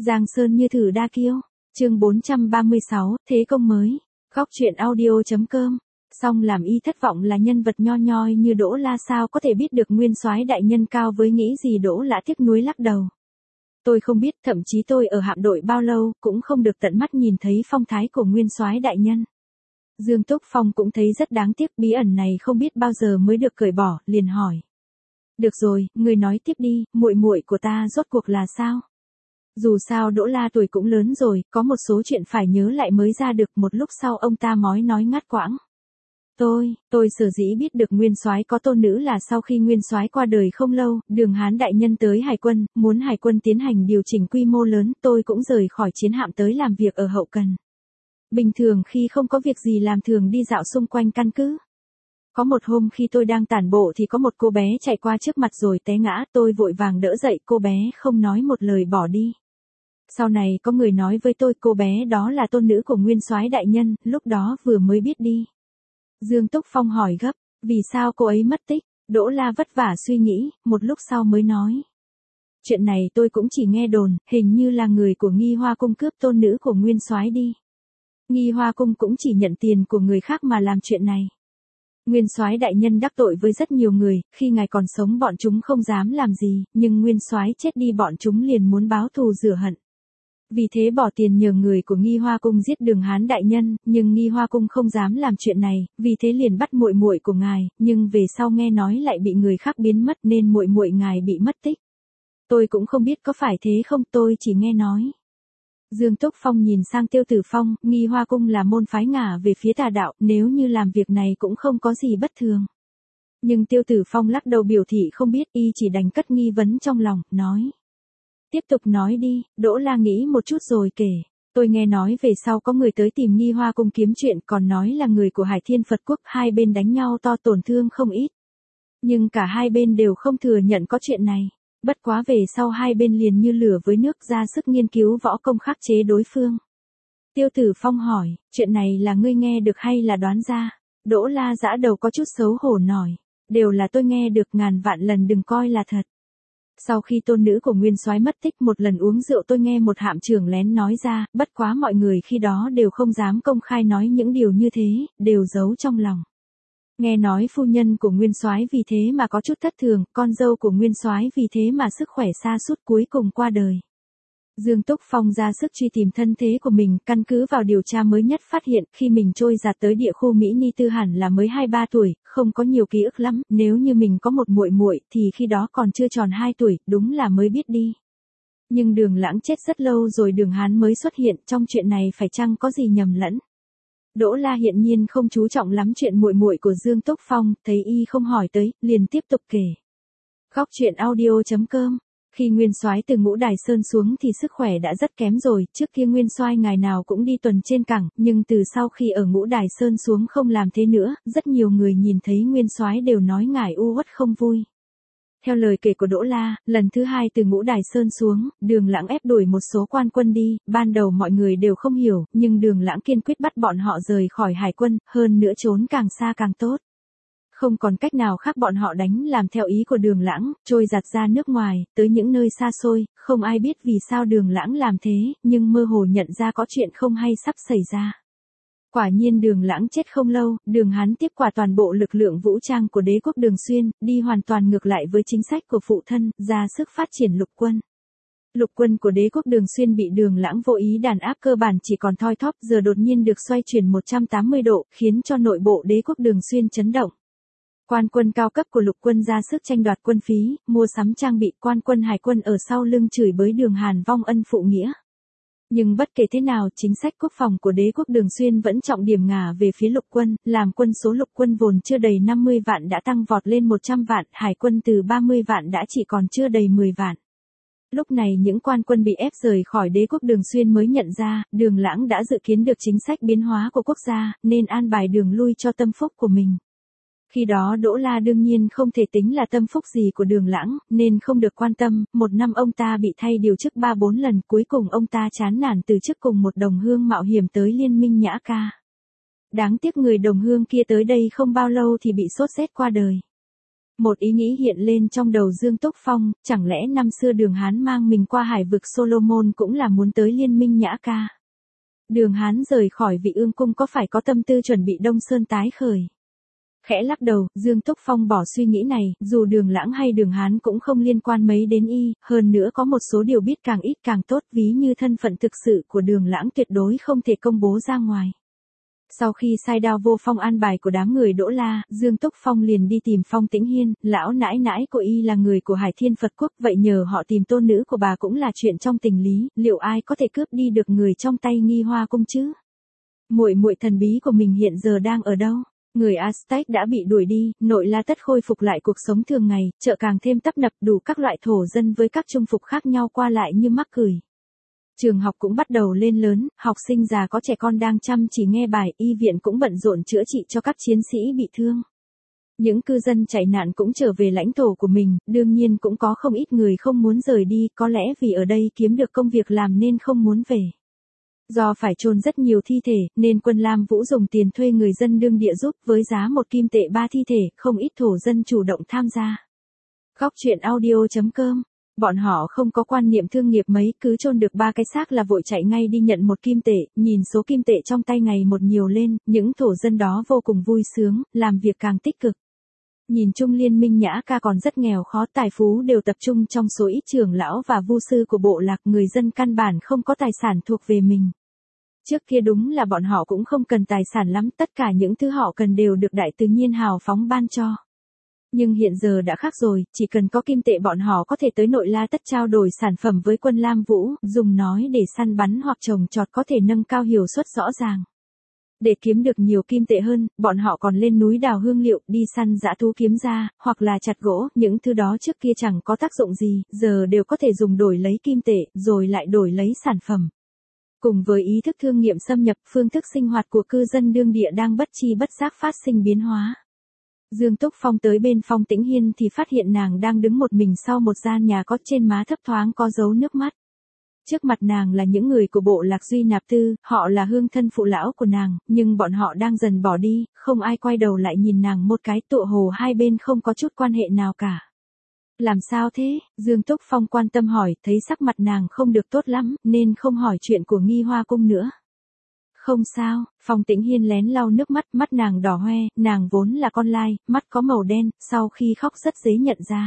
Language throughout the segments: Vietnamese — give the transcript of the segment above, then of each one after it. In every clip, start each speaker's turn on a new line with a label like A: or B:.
A: Giang Sơn như thử đa kiêu. Chương 436, thế công mới. Góc truyện audio.com. Song làm y thất vọng là nhân vật nho nhoi như Đỗ La sao có thể biết được nguyên soái đại nhân cao với nghĩ gì. Đỗ Lã tiếc nuối lắc đầu. Tôi không biết, thậm chí tôi ở hạm đội bao lâu cũng không được tận mắt nhìn thấy phong thái của nguyên soái đại nhân. Dương Túc Phong cũng thấy rất đáng tiếc, bí ẩn này không biết bao giờ mới được cởi bỏ, liền hỏi. Được rồi, người nói tiếp đi, muội muội của ta rốt cuộc là sao? Dù sao Đỗ La tuổi cũng lớn rồi, có một số chuyện phải nhớ lại mới ra được. Một lúc sau ông ta nói ngắt quãng. Tôi sở dĩ biết được nguyên soái có tôn nữ là sau khi nguyên soái qua đời không lâu, Đường Hán đại nhân tới Hải quân, muốn Hải quân tiến hành điều chỉnh quy mô lớn, tôi cũng rời khỏi chiến hạm tới làm việc ở hậu cần. Bình thường khi không có việc gì làm thường đi dạo xung quanh căn cứ. Có một hôm khi tôi đang tản bộ thì có một cô bé chạy qua trước mặt rồi té ngã, tôi vội vàng đỡ dậy, cô bé không nói một lời bỏ đi. Sau này có người nói với tôi cô bé đó là tôn nữ của nguyên soái đại nhân, lúc đó vừa mới biết đi. Dương Túc Phong hỏi gấp, vì sao cô ấy mất tích? Đỗ La vất vả suy nghĩ, một lúc sau mới nói. Chuyện này tôi cũng chỉ nghe đồn, hình như là người của Nghi Hoa cung cướp tôn nữ của nguyên soái đi. Nghi Hoa cung cũng chỉ nhận tiền của người khác mà làm chuyện này. Nguyên soái đại nhân đắc tội với rất nhiều người, khi ngài còn sống bọn chúng không dám làm gì, nhưng nguyên soái chết đi bọn chúng liền muốn báo thù rửa hận. Vì thế bỏ tiền nhờ người của Nghi Hoa cung giết Đường Hán đại nhân, nhưng Nghi Hoa cung không dám làm chuyện này, vì thế liền bắt muội muội của ngài, nhưng về sau nghe nói lại bị người khác biến mất nên muội muội ngài bị mất tích. Tôi cũng không biết có phải thế không, tôi chỉ nghe nói. Dương Túc Phong nhìn sang Tiêu Tử Phong, Nghi Hoa cung là môn phái ngả về phía tà đạo, nếu như làm việc này cũng không có gì bất thường. Nhưng Tiêu Tử Phong lắc đầu biểu thị không biết, y chỉ đành cất nghi vấn trong lòng, nói. Tiếp tục nói đi, Đỗ La nghĩ một chút rồi kể. Tôi nghe nói về sau có người tới tìm Nghi Hoa cung kiếm chuyện, còn nói là người của Hải Thiên Phật Quốc, hai bên đánh nhau to tổn thương không ít. Nhưng cả hai bên đều không thừa nhận có chuyện này. Bất quá về sau hai bên liền như lửa với nước ra sức nghiên cứu võ công khắc chế đối phương. Tiêu Tử Phong hỏi, chuyện này là ngươi nghe được hay là đoán ra? Đỗ La giã đầu có chút xấu hổ nói, đều là tôi nghe được, ngàn vạn lần đừng coi là thật. Sau khi tôn nữ của nguyên soái mất tích, một lần uống rượu tôi nghe một hạm trưởng lén nói ra, bất quá mọi người khi đó đều không dám công khai nói những điều như thế, đều giấu trong lòng. Nghe nói phu nhân của nguyên soái vì thế mà có chút thất thường, con dâu của nguyên soái vì thế mà sức khỏe sa sút cuối cùng qua đời. Dương Túc Phong ra sức truy tìm thân thế của mình, căn cứ vào điều tra mới nhất phát hiện khi mình trôi giạt tới địa khu Mỹ Ni Tư hẳn là mới 2-3 tuổi, không có nhiều ký ức lắm, nếu như mình có một muội muội thì khi đó còn chưa tròn 2 tuổi, đúng là mới biết đi. Nhưng Đường Lãng chết rất lâu rồi Đường Hán mới xuất hiện, trong chuyện này phải chăng có gì nhầm lẫn? Đỗ La hiện nhiên không chú trọng lắm chuyện muội muội của Dương Túc Phong, thấy y không hỏi tới, liền tiếp tục kể. Góc truyện audio.com. Khi nguyên soái từ Ngũ Đài Sơn xuống thì sức khỏe đã rất kém rồi, trước kia nguyên soái ngày nào cũng đi tuần trên cảng, nhưng từ sau khi ở Ngũ Đài Sơn xuống không làm thế nữa, rất nhiều người nhìn thấy nguyên soái đều nói ngài u uất không vui. Theo lời kể của Đỗ La, lần thứ hai từ Ngũ Đài Sơn xuống, Đường Lãng ép đuổi một số quan quân đi, ban đầu mọi người đều không hiểu, nhưng Đường Lãng kiên quyết bắt bọn họ rời khỏi Hải quân, hơn nữa trốn càng xa càng tốt. Không còn cách nào khác bọn họ đánh làm theo ý của Đường Lãng, trôi giạt ra nước ngoài, tới những nơi xa xôi, không ai biết vì sao Đường Lãng làm thế, nhưng mơ hồ nhận ra có chuyện không hay sắp xảy ra. Quả nhiên Đường Lãng chết không lâu, Đường Hán tiếp quản toàn bộ lực lượng vũ trang của đế quốc Đường Xuyên, đi hoàn toàn ngược lại với chính sách của phụ thân, ra sức phát triển lục quân. Lục quân của đế quốc Đường Xuyên bị Đường Lãng vô ý đàn áp cơ bản chỉ còn thoi thóp, giờ đột nhiên được xoay chuyển 180 độ, khiến cho nội bộ đế quốc Đường Xuyên chấn động. Quan quân cao cấp của lục quân ra sức tranh đoạt quân phí, mua sắm trang bị, quan quân hải quân ở sau lưng chửi bới Đường Hàn vong ân phụ nghĩa. Nhưng bất kể thế nào, chính sách quốc phòng của đế quốc Đường Xuyên vẫn trọng điểm ngả về phía lục quân, làm quân số lục quân vốn chưa đầy 50 vạn đã tăng vọt lên 100 vạn, hải quân từ 30 vạn đã chỉ còn chưa đầy 10 vạn. Lúc này những quan quân bị ép rời khỏi đế quốc Đường Xuyên mới nhận ra, Đường Lãng đã dự kiến được chính sách biến hóa của quốc gia, nên an bài đường lui cho tâm phúc của mình. Khi đó Đỗ La đương nhiên không thể tính là tâm phúc gì của Đường Lãng, nên không được quan tâm, một năm ông ta bị thay điều chức 3-4 lần, cuối cùng ông ta chán nản từ chức cùng một đồng hương mạo hiểm tới Liên minh Nhã Ca. Đáng tiếc người đồng hương kia tới đây không bao lâu thì bị sốt rét qua đời. Một ý nghĩ hiện lên trong đầu Dương Túc Phong, chẳng lẽ năm xưa Đường Hán mang mình qua hải vực Solomon cũng là muốn tới Liên Minh Nhã Ca. Đường Hán rời khỏi Vị Ương Cung có phải có tâm tư chuẩn bị Đông Sơn tái khởi. Khẽ lắc đầu, Dương Túc Phong bỏ suy nghĩ này, dù Đường Lãng hay Đường Hán cũng không liên quan mấy đến y, hơn nữa có một số điều biết càng ít càng tốt, ví như thân phận thực sự của Đường Lãng tuyệt đối không thể công bố ra ngoài. Sau khi sai đao vô phong an bài của đám người Đỗ La, Dương Túc Phong liền đi tìm Phong Tĩnh Hiên, lão nãi nãi của y là người của Hải Thiên Phật Quốc, vậy nhờ họ tìm tôn nữ của bà cũng là chuyện trong tình lý, liệu ai có thể cướp đi được người trong tay Nghi Hoa Cung chứ? Muội muội thần bí của mình hiện giờ đang ở đâu? Người Aztec đã bị đuổi đi, Nội La tất khôi phục lại cuộc sống thường ngày, chợ càng thêm tấp nập, đủ các loại thổ dân với các trung phục khác nhau qua lại như mắc cười. Trường học cũng bắt đầu lên lớn, học sinh già có trẻ con đang chăm chỉ nghe bài, y viện cũng bận rộn chữa trị cho các chiến sĩ bị thương. Những cư dân chạy nạn cũng trở về lãnh thổ của mình, đương nhiên cũng có không ít người không muốn rời đi, có lẽ vì ở đây kiếm được công việc làm nên không muốn về. Do phải chôn rất nhiều thi thể, nên quân Lam Vũ dùng tiền thuê người dân đương địa giúp với giá 1 kim tệ 3 thi thể, không ít thổ dân chủ động tham gia. Góc truyện audio.com. Bọn họ không có quan niệm thương nghiệp mấy, cứ chôn được 3 cái xác là vội chạy ngay đi nhận 1 kim tệ, nhìn số kim tệ trong tay ngày một nhiều lên, những thổ dân đó vô cùng vui sướng, làm việc càng tích cực. Nhìn chung Liên Minh Nhã Ca còn rất nghèo khó, tài phú đều tập trung trong số ít trưởng lão và vu sư của bộ lạc, người dân căn bản không có tài sản thuộc về mình. Trước kia đúng là bọn họ cũng không cần tài sản lắm, tất cả những thứ họ cần đều được Đại Từ Nhiên hào phóng ban cho. Nhưng hiện giờ đã khác rồi, chỉ cần có kim tệ bọn họ có thể tới Nội La Tất trao đổi sản phẩm với quân Lam Vũ, dùng nói để săn bắn hoặc trồng trọt có thể nâng cao hiệu suất rõ ràng. Để kiếm được nhiều kim tệ hơn, bọn họ còn lên núi đào hương liệu, đi săn dã thú kiếm ra, hoặc là chặt gỗ, những thứ đó trước kia chẳng có tác dụng gì, giờ đều có thể dùng đổi lấy kim tệ, rồi lại đổi lấy sản phẩm. Cùng với ý thức thương nghiệm xâm nhập, phương thức sinh hoạt của cư dân đương địa đang bất chi bất giác phát sinh biến hóa. Dương Túc Phong tới bên Phong Tĩnh Hiên thì phát hiện nàng đang đứng một mình sau một gian nhà, có trên má thấp thoáng có dấu nước mắt. Trước mặt nàng là những người của bộ lạc Duy Nạp Tư, họ là hương thân phụ lão của nàng, nhưng bọn họ đang dần bỏ đi, không ai quay đầu lại nhìn nàng một cái, tựa hồ hai bên không có chút quan hệ nào cả. Làm sao thế? Dương Túc Phong quan tâm hỏi, thấy sắc mặt nàng không được tốt lắm, nên không hỏi chuyện của Nghi Hoa Cung nữa. Không sao, Phong Tĩnh Hiên lén lau nước mắt, mắt nàng đỏ hoe, nàng vốn là con lai, mắt có màu đen, sau khi khóc rất dễ nhận ra.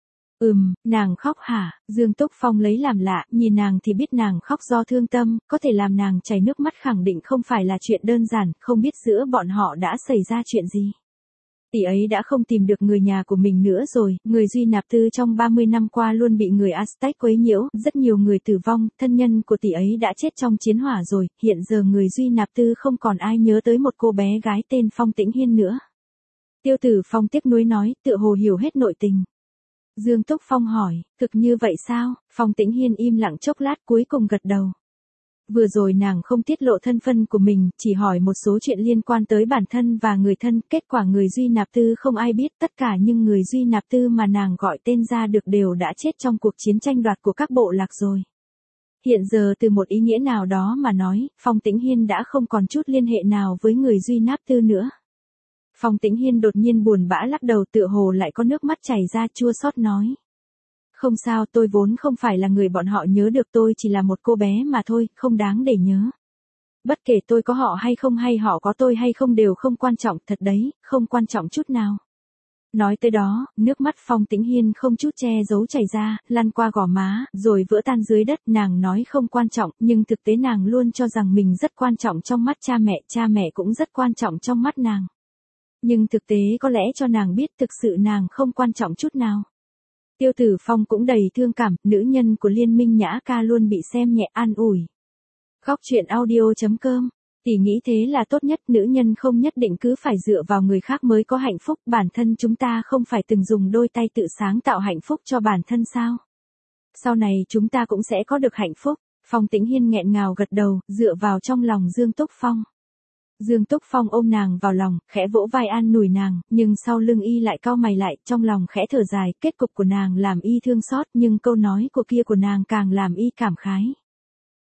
A: Nàng khóc hả? Dương Túc Phong lấy làm lạ, nhìn nàng thì biết nàng khóc do thương tâm, có thể làm nàng chảy nước mắt khẳng định không phải là chuyện đơn giản, không biết giữa bọn họ đã xảy ra chuyện gì. Tỷ ấy đã không tìm được người nhà của mình nữa rồi, người Duy Nạp Tư trong 30 năm qua luôn bị người Aztec quấy nhiễu, rất nhiều người tử vong, thân nhân của tỷ ấy đã chết trong chiến hỏa rồi, hiện giờ người Duy Nạp Tư không còn ai nhớ tới một cô bé gái tên Phong Tĩnh Hiên nữa. Tiêu Tử Phong tiếc nuối nói, tựa hồ hiểu hết nội tình. Dương Túc Phong hỏi, thực như vậy sao? Phong Tĩnh Hiên im lặng chốc lát cuối cùng gật đầu. Vừa rồi nàng không tiết lộ thân phận của mình, chỉ hỏi một số chuyện liên quan tới bản thân và người thân, kết quả người Duy Nạp Tư không ai biết, tất cả những người Duy Nạp Tư mà nàng gọi tên ra được đều đã chết trong cuộc chiến tranh đoạt của các bộ lạc rồi. Hiện giờ từ một ý nghĩa nào đó mà nói, Phong Tĩnh Hiên đã không còn chút liên hệ nào với người Duy Nạp Tư nữa. Phong Tĩnh Hiên đột nhiên buồn bã lắc đầu, tựa hồ lại có nước mắt chảy ra, chua xót nói. Không sao, tôi vốn không phải là người bọn họ nhớ được, tôi chỉ là một cô bé mà thôi, không đáng để nhớ. Bất kể tôi có họ hay không hay họ có tôi hay không đều không quan trọng, thật đấy, không quan trọng chút nào. Nói tới đó, nước mắt Phong Tĩnh Hiên không chút che giấu chảy ra, lăn qua gò má, rồi vỡ tan dưới đất. Nàng nói không quan trọng, nhưng thực tế nàng luôn cho rằng mình rất quan trọng trong mắt cha mẹ cũng rất quan trọng trong mắt nàng. Nhưng thực tế có lẽ cho nàng biết thực sự nàng không quan trọng chút nào. Tiêu Tử Phong cũng đầy thương cảm, nữ nhân của Liên Minh Nhã Ca luôn bị xem nhẹ, an ủi. Góc truyện audio.com. Tỷ nghĩ thế là tốt nhất, nữ nhân không nhất định cứ phải dựa vào người khác mới có hạnh phúc, bản thân chúng ta không phải từng dùng đôi tay tự sáng tạo hạnh phúc cho bản thân sao? Sau này chúng ta cũng sẽ có được hạnh phúc. Phong Tĩnh Hiên nghẹn ngào gật đầu, dựa vào trong lòng Dương Túc Phong. Dương Túc Phong ôm nàng vào lòng, khẽ vỗ vai an ủi nàng, nhưng sau lưng y lại cau mày lại, trong lòng khẽ thở dài, kết cục của nàng làm y thương xót, nhưng câu nói của kia của nàng càng làm y cảm khái.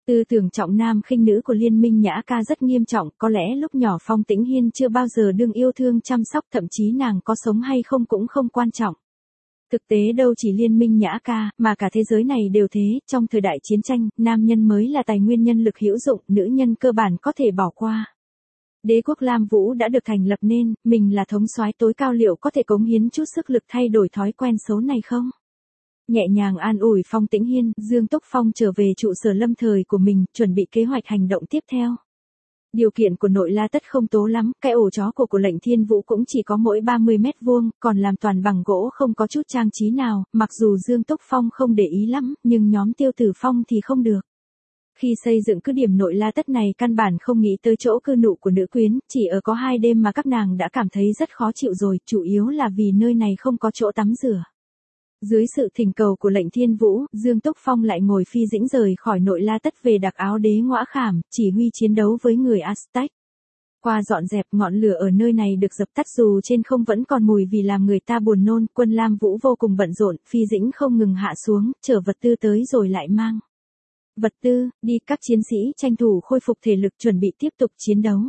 A: Tư tưởng trọng nam khinh nữ của Liên minh Nhã Ca rất nghiêm trọng, có lẽ lúc nhỏ Phong Tĩnh Hiên chưa bao giờ đương yêu thương chăm sóc, thậm chí nàng có sống hay không cũng không quan trọng. Thực tế đâu chỉ Liên minh Nhã Ca, mà cả thế giới này đều thế, trong thời đại chiến tranh, nam nhân mới là tài nguyên nhân lực hữu dụng, nữ nhân cơ bản có thể bỏ qua. Đế quốc Lam Vũ đã được thành lập nên, mình là thống soái tối cao, liệu có thể cống hiến chút sức lực thay đổi thói quen xấu này không? Nhẹ nhàng an ủi Phong Tĩnh Hiên, Dương Túc Phong trở về trụ sở lâm thời của mình, chuẩn bị kế hoạch hành động tiếp theo. Điều kiện của Nội La Tất không tố lắm, cái ổ chó của lệnh Thiên Vũ cũng chỉ có mỗi 30 mét vuông, còn làm toàn bằng gỗ, không có chút trang trí nào, mặc dù Dương Túc Phong không để ý lắm, nhưng nhóm Tiêu Tử Phong thì không được. Khi xây dựng cứ điểm Nội La Tất này căn bản không nghĩ tới chỗ cư ngụ của nữ quyến, chỉ ở có 2 đêm mà các nàng đã cảm thấy rất khó chịu rồi, chủ yếu là vì nơi này không có chỗ tắm rửa. Dưới sự thỉnh cầu của lệnh Thiên Vũ, Dương Túc Phong lại ngồi phi dĩnh rời khỏi Nội La Tất về Đặc Áo Đế Ngõa Khảm, chỉ huy chiến đấu với người Aztec. Qua dọn dẹp, ngọn lửa ở nơi này được dập tắt, dù trên không vẫn còn mùi vì làm người ta buồn nôn, quân Lam Vũ vô cùng bận rộn, phi dĩnh không ngừng hạ xuống, chở vật tư tới rồi lại mang vật tư đi, các chiến sĩ tranh thủ khôi phục thể lực chuẩn bị tiếp tục chiến đấu.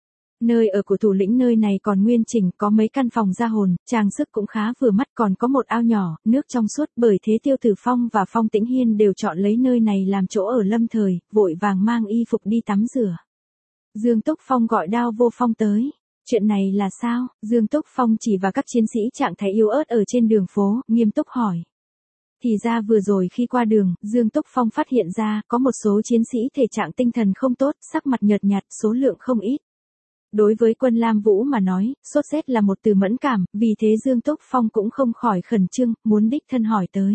A: Nơi ở của thủ lĩnh nơi này còn nguyên chỉnh, có mấy căn phòng ra hồn, trang sức cũng khá vừa mắt, còn có một ao nhỏ, nước trong suốt, bởi thế Tiêu Tử Phong và Phong Tĩnh Hiên đều chọn lấy nơi này làm chỗ ở lâm thời, vội vàng mang y phục đi tắm rửa. Dương Túc Phong gọi Đao Vô Phong tới. Chuyện này là sao? Dương Túc Phong chỉ vào các chiến sĩ trạng thái yếu ớt ở trên đường phố, nghiêm túc hỏi. Thì ra vừa rồi khi qua đường, Dương Túc Phong phát hiện ra, có một số chiến sĩ thể trạng tinh thần không tốt, sắc mặt nhợt nhạt, số lượng không ít. Đối với quân Lam Vũ mà nói, sốt rét là một từ mẫn cảm, vì thế Dương Túc Phong cũng không khỏi khẩn trương, muốn đích thân hỏi tới.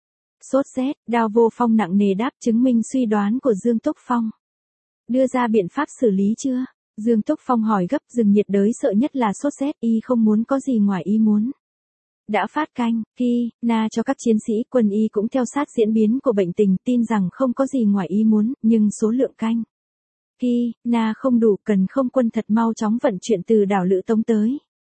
A: Sốt rét, Đao Vô Phong nặng nề đáp, chứng minh suy đoán của Dương Túc Phong. Đưa ra biện pháp xử lý chưa? Dương Túc Phong hỏi gấp, rừng nhiệt đới sợ nhất là sốt rét, y không muốn có gì ngoài ý muốn. Đã phát canh, khi, na cho các chiến sĩ, quân y cũng theo sát diễn biến của bệnh tình, tin rằng không có gì ngoài ý muốn, nhưng số lượng canh. Khi, na không đủ, cần không quân thật mau chóng vận chuyển từ đảo Lữ Tống tới.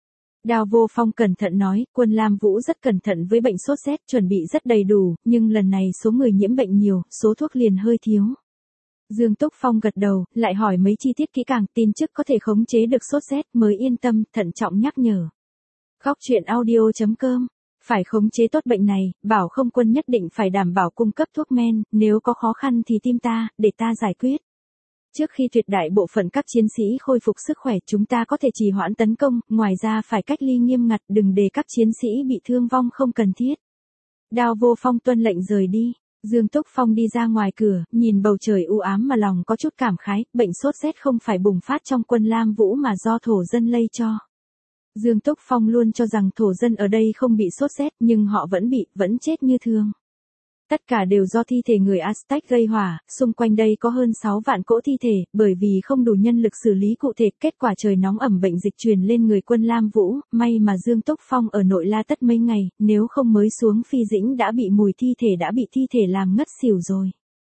A: Đao Vô Phong cẩn thận nói, quân Lam Vũ rất cẩn thận với bệnh sốt rét, chuẩn bị rất đầy đủ, nhưng lần này số người nhiễm bệnh nhiều, số thuốc liền hơi thiếu. Dương Túc Phong gật đầu, lại hỏi mấy chi tiết kỹ càng, tin trước có thể khống chế được sốt rét, mới yên tâm, thận trọng nhắc nhở. Góc truyện audio.com. Phải khống chế tốt bệnh này, bảo không quân nhất định phải đảm bảo cung cấp thuốc men, nếu có khó khăn thì tìm ta, để ta giải quyết. Trước khi tuyệt đại bộ phận các chiến sĩ khôi phục sức khỏe, chúng ta có thể trì hoãn tấn công, ngoài ra phải cách ly nghiêm ngặt, đừng để các chiến sĩ bị thương vong không cần thiết. Đao Vô Phong tuân lệnh rời đi. Dương Túc Phong đi ra ngoài cửa, nhìn bầu trời u ám mà lòng có chút cảm khái, bệnh sốt rét không phải bùng phát trong quân Lam Vũ mà do thổ dân lây cho. Dương Túc Phong luôn cho rằng thổ dân ở đây không bị sốt rét, nhưng họ vẫn chết như thường. Tất cả đều do thi thể người Aztec gây hỏa, xung quanh đây có hơn 6 vạn cỗ thi thể, bởi vì không đủ nhân lực xử lý cụ thể, kết quả trời nóng ẩm bệnh dịch truyền lên người quân Lam Vũ, may mà Dương Túc Phong ở Nội La Tất mấy ngày, nếu không mới xuống phi dĩnh đã bị mùi thi thể làm ngất xỉu rồi.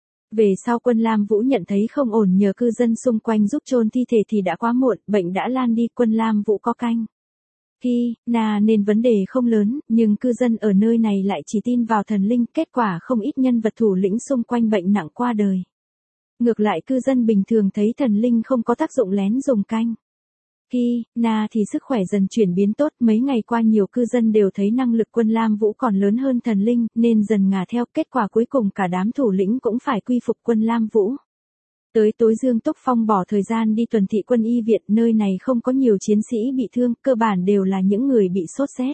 A: Về sau quân Lam Vũ nhận thấy không ổn, nhờ cư dân xung quanh giúp chôn thi thể thì đã quá muộn, bệnh đã lan đi, quân Lam Vũ có canh. Khi, nên vấn đề không lớn, nhưng cư dân ở nơi này lại chỉ tin vào thần linh, kết quả không ít nhân vật thủ lĩnh xung quanh bệnh nặng qua đời. Ngược lại cư dân bình thường thấy thần linh không có tác dụng lén dùng canh. Khi, thì sức khỏe dần chuyển biến tốt, mấy ngày qua nhiều cư dân đều thấy năng lực quân Lam Vũ còn lớn hơn thần linh, nên dần ngả theo, kết quả cuối cùng cả đám thủ lĩnh cũng phải quy phục quân Lam Vũ. Tới tối Dương Túc Phong bỏ thời gian đi tuần thị quân y viện, nơi này không có nhiều chiến sĩ bị thương, cơ bản đều là những người bị sốt rét.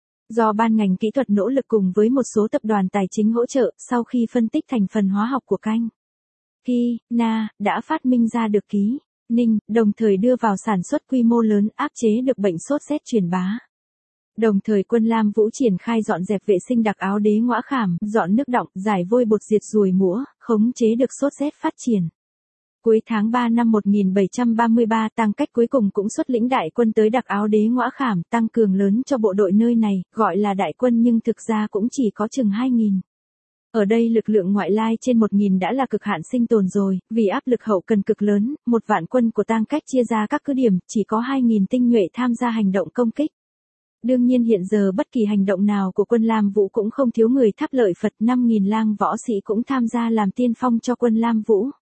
A: Do ban ngành kỹ thuật nỗ lực cùng với một số tập đoàn tài chính hỗ trợ, sau khi phân tích thành phần hóa học của canh. Khi, đã phát minh ra được ký, ninh, đồng thời đưa vào sản xuất quy mô lớn, áp chế được bệnh sốt rét truyền bá. Đồng thời quân Lam Vũ triển khai dọn dẹp vệ sinh Đặc Áo Đế Ngõa Khảm, dọn nước đọng, giải vôi bột diệt ruồi muỗi, khống chế được sốt rét phát triển. Cuối tháng 3 năm 1733, Tăng Cách cuối cùng cũng xuất lĩnh đại quân tới Đặc Áo Đế Ngõa Khảm, tăng cường lớn cho bộ đội nơi này, gọi là đại quân nhưng thực ra cũng chỉ có chừng 2.000. Ở đây lực lượng ngoại lai trên 1.000 đã là cực hạn sinh tồn rồi, vì áp lực hậu cần cực lớn, 1 vạn quân của Tăng Cách chia ra các cứ điểm, chỉ có 2.000 tinh nhuệ tham gia hành động công kích. Đương nhiên hiện giờ bất kỳ hành động nào của quân Lam Vũ cũng không thiếu người tháp lợi Phật, 5.000 lang võ sĩ cũng tham gia làm tiên phong cho quân Lam Vũ.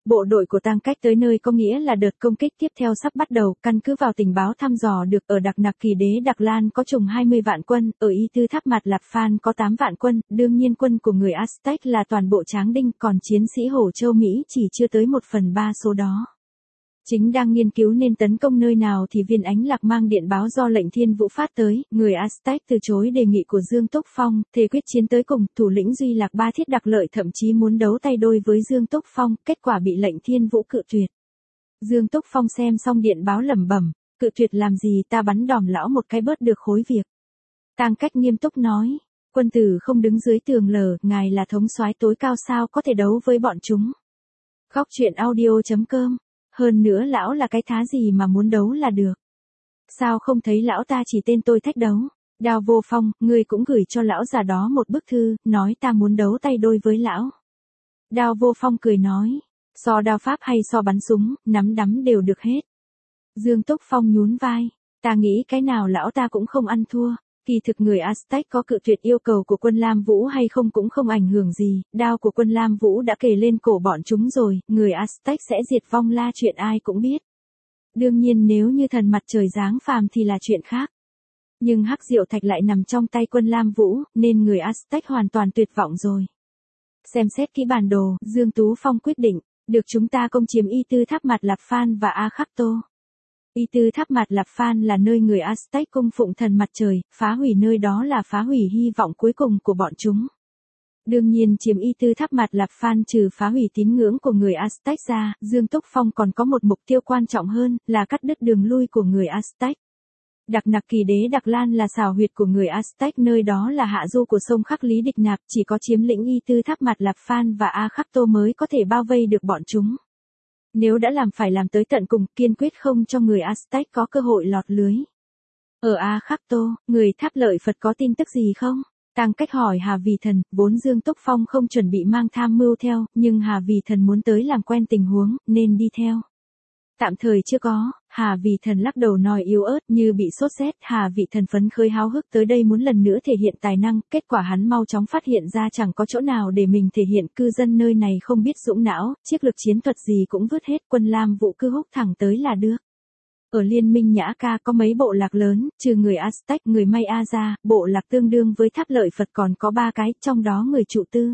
A: Bộ đội của Tang Cách tới nơi có nghĩa là đợt công kích tiếp theo sắp bắt đầu, căn cứ vào tình báo thăm dò được ở Đặc Nặc Kỳ Đế Đặc Lan có trùng 20 vạn quân, ở Y Tư Tháp Mạt Lạp Phan có 8 vạn quân, đương nhiên quân của người Aztec là toàn bộ tráng đinh, còn chiến sĩ Hổ Châu Mỹ chỉ chưa tới 1/3 số đó. Chính đang nghiên cứu nên tấn công nơi nào thì viên ánh lạc mang điện báo do lệnh Thiên Vũ phát tới, người Aztec từ chối đề nghị của Dương Túc Phong, thề quyết chiến tới cùng, thủ lĩnh Duy Lạc Ba Thiết Đặc Lợi thậm chí muốn đấu tay đôi với Dương Túc Phong, kết quả bị lệnh Thiên Vũ cự tuyệt. Dương Túc Phong xem xong điện báo lẩm bẩm, cự tuyệt làm gì, ta bắn đòn lão một cái bớt được khối việc. Tang Cách nghiêm túc nói, quân tử không đứng dưới tường lờ, ngài là thống soái tối cao sao có thể đấu với bọn chúng. Góc truyện audio.com. Hơn nữa lão là cái thá gì mà muốn đấu là được. Sao không thấy lão ta chỉ tên tôi thách đấu. Đao Vô Phong, ngươi cũng gửi cho lão già đó một bức thư, nói ta muốn đấu tay đôi với lão. Đao Vô Phong cười nói, so đao pháp hay so bắn súng, nắm đấm đều được hết. Dương Túc Phong nhún vai, ta nghĩ cái nào lão ta cũng không ăn thua. Kỳ thực người Aztec có cự tuyệt yêu cầu của quân Lam Vũ hay không cũng không ảnh hưởng gì, đao của quân Lam Vũ đã kề lên cổ bọn chúng rồi, người Aztec sẽ diệt vong la chuyện ai cũng biết. Đương nhiên nếu như thần mặt trời giáng phàm thì là chuyện khác. Nhưng hắc diệu thạch lại nằm trong tay quân Lam Vũ, nên người Aztec hoàn toàn tuyệt vọng rồi. Xem xét kỹ bản đồ, Dương Tú Phong quyết định, được chúng ta công chiếm Y Tư Tháp Mạt Lạp Phan và A Khắc Tô. Y Tư Tháp Mạt Lạp Phan là nơi người Aztec cung phụng thần mặt trời, phá hủy nơi đó là phá hủy hy vọng cuối cùng của bọn chúng. Đương nhiên chiếm Y Tư Tháp Mạt Lạp Phan trừ phá hủy tín ngưỡng của người Aztec ra, Dương Túc Phong còn có một mục tiêu quan trọng hơn, là cắt đứt đường lui của người Aztec. Đặc Nặc Kỳ Đế Đặc Lan là xào huyệt của người Aztec, nơi đó là hạ du của sông Khắc Lý Địch Nạp, chỉ có chiếm lĩnh Y Tư Tháp Mạt Lạp Phan và A Khắc Tô mới có thể bao vây được bọn chúng. Nếu đã làm phải làm tới tận cùng, kiên quyết không cho người Aztec có cơ hội lọt lưới. Ở A Khắc Tô, người Tháp Lợi Phật có tin tức gì không? Tang Cách hỏi Hà Vì Thần, vốn Dương Túc Phong không chuẩn bị mang tham mưu theo, nhưng Hà Vì Thần muốn tới làm quen tình huống, nên đi theo. Tạm thời chưa có, Hà Vì Thần lắc đầu nói yếu ớt như bị sốt rét. Hà Vị Thần phấn khởi háo hức tới đây muốn lần nữa thể hiện tài năng, kết quả hắn mau chóng phát hiện ra chẳng có chỗ nào để mình thể hiện, cư dân nơi này không biết dũng não, chiếc lực chiến thuật gì cũng vứt hết, quân Lam Vũ cứ húc thẳng tới là được. Ở Liên minh Nhã Ca có mấy bộ lạc lớn, trừ người Aztec, người Maya ra, bộ lạc tương đương với Tháp Lợi Phật còn có 3 cái, trong đó người Trụ Tư.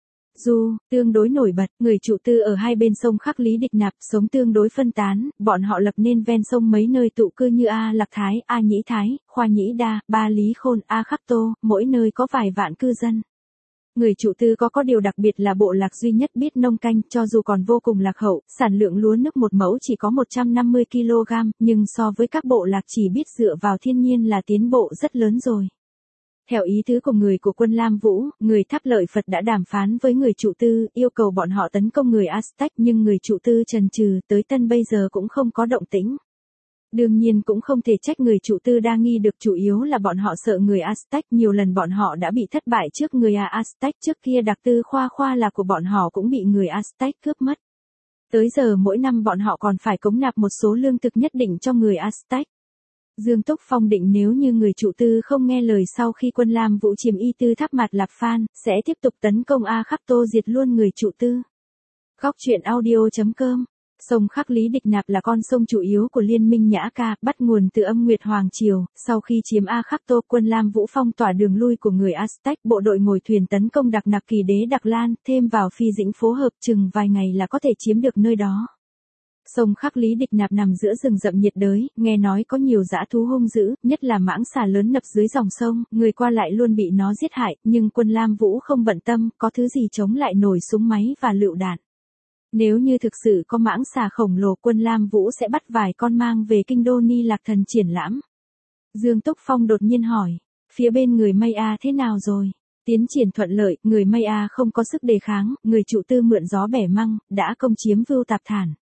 A: Dù, tương đối nổi bật, người Trụ Tư ở hai bên sông Khắc Lý Địch Nạp, sống tương đối phân tán, bọn họ lập nên ven sông mấy nơi tụ cư như A Lạc Thái, A Nhĩ Thái, Khoa Nhĩ Đa, Ba Lý Khôn, A Khắc Tô, mỗi nơi có vài vạn cư dân. Người Trụ Tư có điều đặc biệt là bộ lạc duy nhất biết nông canh, cho dù còn vô cùng lạc hậu, sản lượng lúa nước một mẫu chỉ có 150 kg, nhưng so với các bộ lạc chỉ biết dựa vào thiên nhiên là tiến bộ rất lớn rồi. Theo ý tứ của người của quân Lam Vũ, người Tháp Lợi Phật đã đàm phán với người Trụ Tư, yêu cầu bọn họ tấn công người Aztec, nhưng người Trụ Tư chần chừ, tới tân bây giờ cũng không có động tĩnh. Đương nhiên cũng không thể trách người Trụ Tư đa nghi được, chủ yếu là bọn họ sợ người Aztec, nhiều lần bọn họ đã bị thất bại trước người Aztec, trước kia Đặc Tư Khoa là của bọn họ cũng bị người Aztec cướp mất. Tới giờ mỗi năm bọn họ còn phải cống nạp một số lương thực nhất định cho người Aztec. Dương Túc Phong định nếu như người Trụ Tư không nghe lời sau khi quân Lam Vũ chiếm Y Tư Tháp Mạt Lạp Phan, sẽ tiếp tục tấn công A Khắc Tô diệt luôn người Trụ Tư. Góc truyện audio.com. Sông Khắc Lý Địch Nạp là con sông chủ yếu của Liên minh Nhã Ca, bắt nguồn từ Âm Nguyệt Hoàng Triều. Sau khi chiếm A Khắc Tô, quân Lam Vũ phong tỏa đường lui của người Aztec, bộ đội ngồi thuyền tấn công Đặc Nặc Kỳ Đế Đặc Lan, thêm vào Phi Dĩnh phối hợp, chừng vài ngày là có thể chiếm được nơi đó. Sông Khắc Lý Địch Nạp nằm giữa rừng rậm nhiệt đới, nghe nói có nhiều dã thú hung dữ, nhất là mãng xà lớn nấp dưới dòng sông, người qua lại luôn bị nó giết hại, nhưng quân Lam Vũ không bận tâm, có thứ gì chống lại nổi súng máy và lựu đạn. Nếu như thực sự có mãng xà khổng lồ, quân Lam Vũ sẽ bắt vài con mang về kinh đô Ni Lạc Thần triển lãm. Dương Túc Phong đột nhiên hỏi, phía bên người Maya thế nào rồi? Tiến triển thuận lợi, người Maya không có sức đề kháng, người Trụ Tư mượn gió bẻ măng, đã công chiếm Vưu Tạp Thản.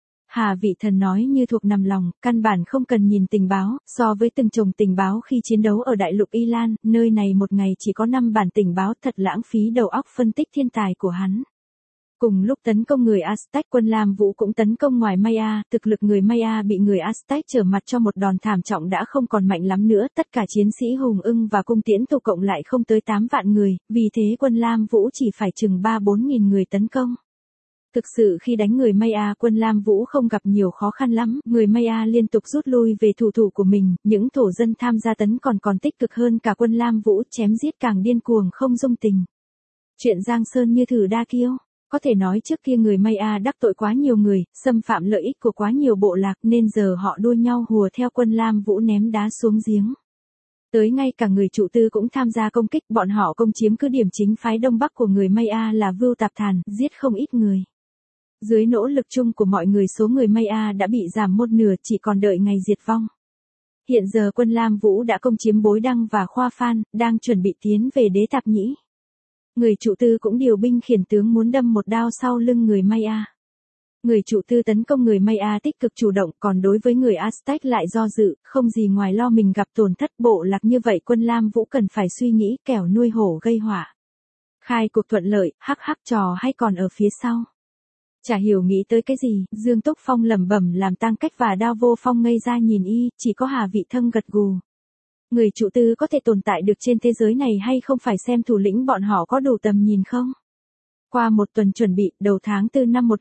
A: Hà Vị Thần nói như thuộc nằm lòng, căn bản không cần nhìn tình báo, so với từng chồng tình báo khi chiến đấu ở đại lục Y Lan, nơi này một ngày chỉ có 5 bản tình báo, thật lãng phí đầu óc phân tích thiên tài của hắn. Cùng lúc tấn công người Aztec, quân Lam Vũ cũng tấn công ngoài Maya, thực lực người Maya bị người Aztec trở mặt cho một đòn thảm trọng đã không còn mạnh lắm nữa, tất cả chiến sĩ hùng ưng và cung tiễn tụ cộng lại không tới 8 vạn người, vì thế quân Lam Vũ chỉ phải chừng 3-4 nghìn người tấn công. Thực sự khi đánh người Maya, quân Lam Vũ không gặp nhiều khó khăn lắm, người Maya liên tục rút lui về thủ thủ của mình, những thổ dân tham gia tấn còn tích cực hơn cả quân Lam Vũ, chém giết càng điên cuồng không dung tình. Chuyện Giang Sơn như thử đa kiêu. Có thể nói trước kia người Maya đắc tội quá nhiều người, xâm phạm lợi ích của quá nhiều bộ lạc nên giờ họ đua nhau hùa theo quân Lam Vũ ném đá xuống giếng. Tới ngay cả người trụ tư cũng tham gia công kích, bọn họ công chiếm cứ điểm chính phái đông bắc của người Maya là Vưu Tạp Thàn, giết không ít người. Dưới nỗ lực chung của mọi người, số người Maya đã bị giảm một nửa, chỉ còn đợi ngày diệt vong. Hiện giờ quân Lam Vũ đã công chiếm Bối Đăng và Khoa Phan, đang chuẩn bị tiến về Đế Tạp Nhĩ. Người trụ tư cũng điều binh khiển tướng muốn đâm một đao sau lưng người Maya. Người trụ tư tấn công người Maya tích cực chủ động, còn đối với người Aztec lại do dự, không gì ngoài lo mình gặp tổn thất. Bộ lạc như vậy quân Lam Vũ cần phải suy nghĩ kẻo nuôi hổ gây họa. Khai cuộc thuận lợi, hắc hắc trò hay còn ở phía sau. Chả hiểu nghĩ tới cái gì, Dương Túc Phong lẩm bẩm làm Tăng Cách và Đao Vô Phong ngây ra nhìn y, chỉ có Hà Vị Thâm gật gù. Người trụ tư có thể tồn tại được trên thế giới này hay không phải xem thủ lĩnh bọn họ có đủ tầm nhìn không? Qua một tuần chuẩn bị, đầu tháng 4 năm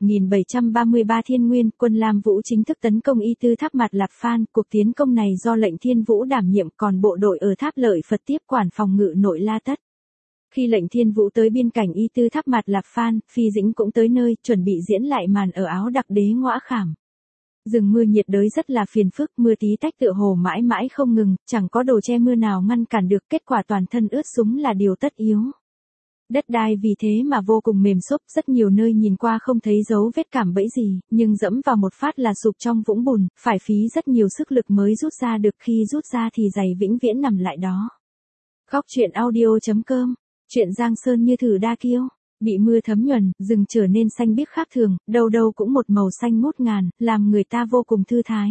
A: 1733 Thiên Nguyên, quân Lam Vũ chính thức tấn công Y Tư Tháp Mạt Lạp Phan. Cuộc tiến công này do lệnh Thiên Vũ đảm nhiệm, còn bộ đội ở Tháp Lợi Phật tiếp quản phòng ngự nội La Tất. Khi lệnh Thiên Vũ tới biên cảnh Y Tư Tháp Mạt Lạp Phan, Phi Dĩnh cũng tới nơi, chuẩn bị diễn lại màn ở Áo Đặc Đế Ngõa Khảm. Rừng mưa nhiệt đới rất là phiền phức, mưa tí tách tựa hồ mãi mãi không ngừng, chẳng có đồ che mưa nào ngăn cản được, kết quả toàn thân ướt sũng là điều tất yếu. Đất đai vì thế mà vô cùng mềm xốp, rất nhiều nơi nhìn qua không thấy dấu vết cạm bẫy gì, nhưng dẫm vào một phát là sụp trong vũng bùn, phải phí rất nhiều sức lực mới rút ra được, khi rút ra thì giày vĩnh viễn nằm lại đó. Góc truyện audio.com, chuyện Giang Sơn như thử đa kiêu. Bị mưa thấm nhuần, rừng trở nên xanh biếc khác thường, đâu đâu cũng một màu xanh ngút ngàn, làm người ta vô cùng thư thái.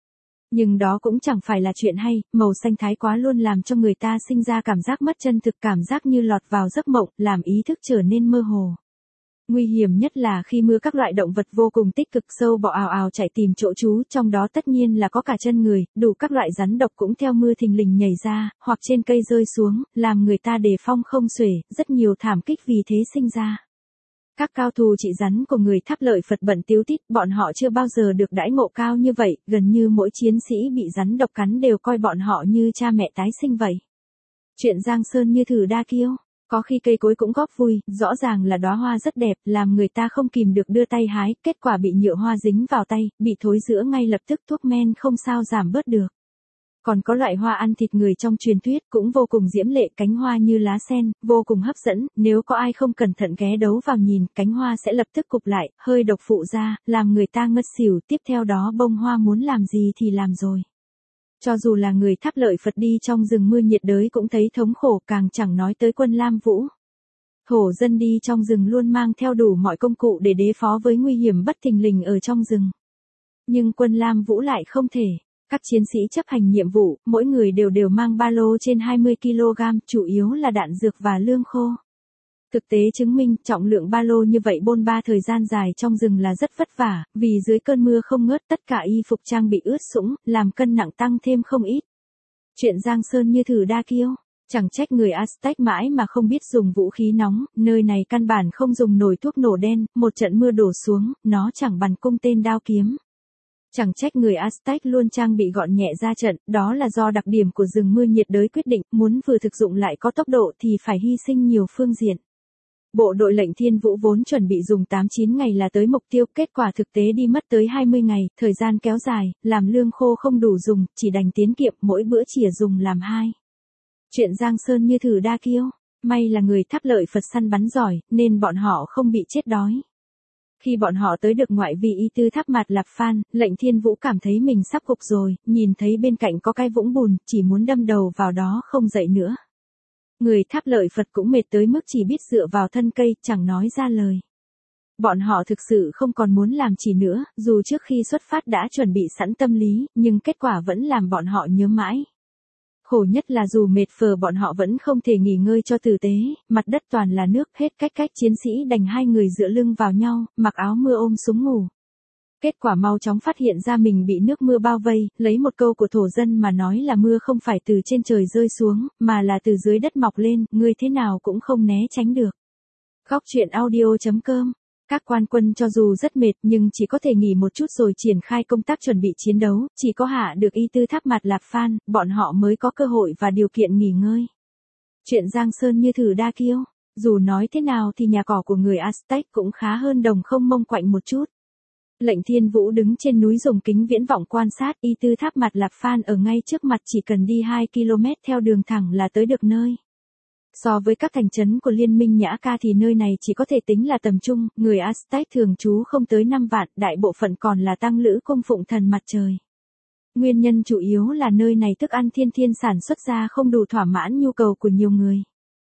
A: Nhưng đó cũng chẳng phải là chuyện hay, màu xanh thái quá luôn làm cho người ta sinh ra cảm giác mất chân thực, cảm giác như lọt vào giấc mộng, làm ý thức trở nên mơ hồ. Nguy hiểm nhất là khi mưa, các loại động vật vô cùng tích cực, sâu bọ ào ào chạy tìm chỗ trú, trong đó tất nhiên là có cả chân người, đủ các loại rắn độc cũng theo mưa thình lình nhảy ra, hoặc trên cây rơi xuống, làm người ta đề phòng không xuể, rất nhiều thảm kích vì thế sinh ra. Các cao thủ trị rắn của người Tháp Lợi Phật bận tíu tít, bọn họ chưa bao giờ được đãi ngộ cao như vậy, gần như mỗi chiến sĩ bị rắn độc cắn đều coi bọn họ như cha mẹ tái sinh vậy. Chuyện Giang Sơn như thử đa kiêu. Có khi cây cối cũng góp vui, rõ ràng là đóa hoa rất đẹp, làm người ta không kìm được đưa tay hái, kết quả bị nhựa hoa dính vào tay, bị thối rữa ngay lập tức, thuốc men không sao giảm bớt được. Còn có loại hoa ăn thịt người trong truyền thuyết cũng vô cùng diễm lệ, cánh hoa như lá sen, vô cùng hấp dẫn, nếu có ai không cẩn thận ghé đấu vào nhìn, cánh hoa sẽ lập tức cụp lại, hơi độc phụ ra, làm người ta ngất xỉu, tiếp theo đó bông hoa muốn làm gì thì làm rồi. Cho dù là người Tháp Lợi Phật đi trong rừng mưa nhiệt đới cũng thấy thống khổ, càng chẳng nói tới quân Lam Vũ. Thổ dân đi trong rừng luôn mang theo đủ mọi công cụ để đối phó với nguy hiểm bất thình lình ở trong rừng. Nhưng quân Lam Vũ lại không thể. Các chiến sĩ chấp hành nhiệm vụ, mỗi người đều mang ba lô trên 20 kg, chủ yếu là đạn dược và lương khô. Thực tế chứng minh, trọng lượng ba lô như vậy bôn ba thời gian dài trong rừng là rất vất vả, vì dưới cơn mưa không ngớt, tất cả y phục trang bị ướt sũng, làm cân nặng tăng thêm không ít. Chuyện Giang Sơn như thử đa kiêu. Chẳng trách người Aztec mãi mà không biết dùng vũ khí nóng, nơi này căn bản không dùng nổi thuốc nổ đen, một trận mưa đổ xuống, nó chẳng bằng cung tên đao kiếm. Chẳng trách người Aztec luôn trang bị gọn nhẹ ra trận, đó là do đặc điểm của rừng mưa nhiệt đới quyết định, muốn vừa thực dụng lại có tốc độ thì phải hy sinh nhiều phương diện. Bộ đội lệnh Thiên Vũ vốn chuẩn bị dùng 8-9 ngày là tới mục tiêu, kết quả thực tế đi mất tới 20 ngày, thời gian kéo dài, làm lương khô không đủ dùng, chỉ đành tiến kiệm, mỗi bữa chỉ dùng làm 2. Chuyện Giang Sơn như thử đa kiêu, may là người Tháp Lợi Phật săn bắn giỏi, nên bọn họ không bị chết đói. Khi bọn họ tới được ngoại vi Y Tư Tháp Mạt Lạp Phan, lệnh Thiên Vũ cảm thấy mình sắp gục rồi, nhìn thấy bên cạnh có cái vũng bùn, chỉ muốn đâm đầu vào đó không dậy nữa. Người Tháp Lợi Phật cũng mệt tới mức chỉ biết dựa vào thân cây, chẳng nói ra lời. Bọn họ thực sự không còn muốn làm chỉ nữa, dù trước khi xuất phát đã chuẩn bị sẵn tâm lý, nhưng kết quả vẫn làm bọn họ nhớ mãi. Khổ nhất là dù mệt phờ bọn họ vẫn không thể nghỉ ngơi cho tử tế, mặt đất toàn là nước, hết cách chiến sĩ đành hai người dựa lưng vào nhau, mặc áo mưa ôm súng ngủ. Kết quả mau chóng phát hiện ra mình bị nước mưa bao vây, lấy một câu của thổ dân mà nói là mưa không phải từ trên trời rơi xuống, mà là từ dưới đất mọc lên, ngươi thế nào cũng không né tránh được. Góc truyện audio.com Các quan quân cho dù rất mệt nhưng chỉ có thể nghỉ một chút rồi triển khai công tác chuẩn bị chiến đấu, chỉ có hạ được Y Tư Tháp Mạt Lạp Phan, bọn họ mới có cơ hội và điều kiện nghỉ ngơi. Chuyện Giang Sơn như thử đa kiêu, dù nói thế nào thì nhà cỏ của người Aztec cũng khá hơn đồng không mông quạnh một chút. Lệnh Thiên Vũ đứng trên núi dùng kính viễn vọng quan sát Y Tư Tháp Mạt Lạp Phan ở ngay trước mặt, chỉ cần đi 2 km theo đường thẳng là tới được nơi. So với các thành trấn của Liên minh Nhã Ca thì nơi này chỉ có thể tính là tầm trung, người Aztec thường trú không tới 5 vạn, đại bộ phận còn là tăng lữ cung phụng thần mặt trời. Nguyên nhân chủ yếu là nơi này thức ăn thiên sản xuất ra không đủ thỏa mãn nhu cầu của nhiều người.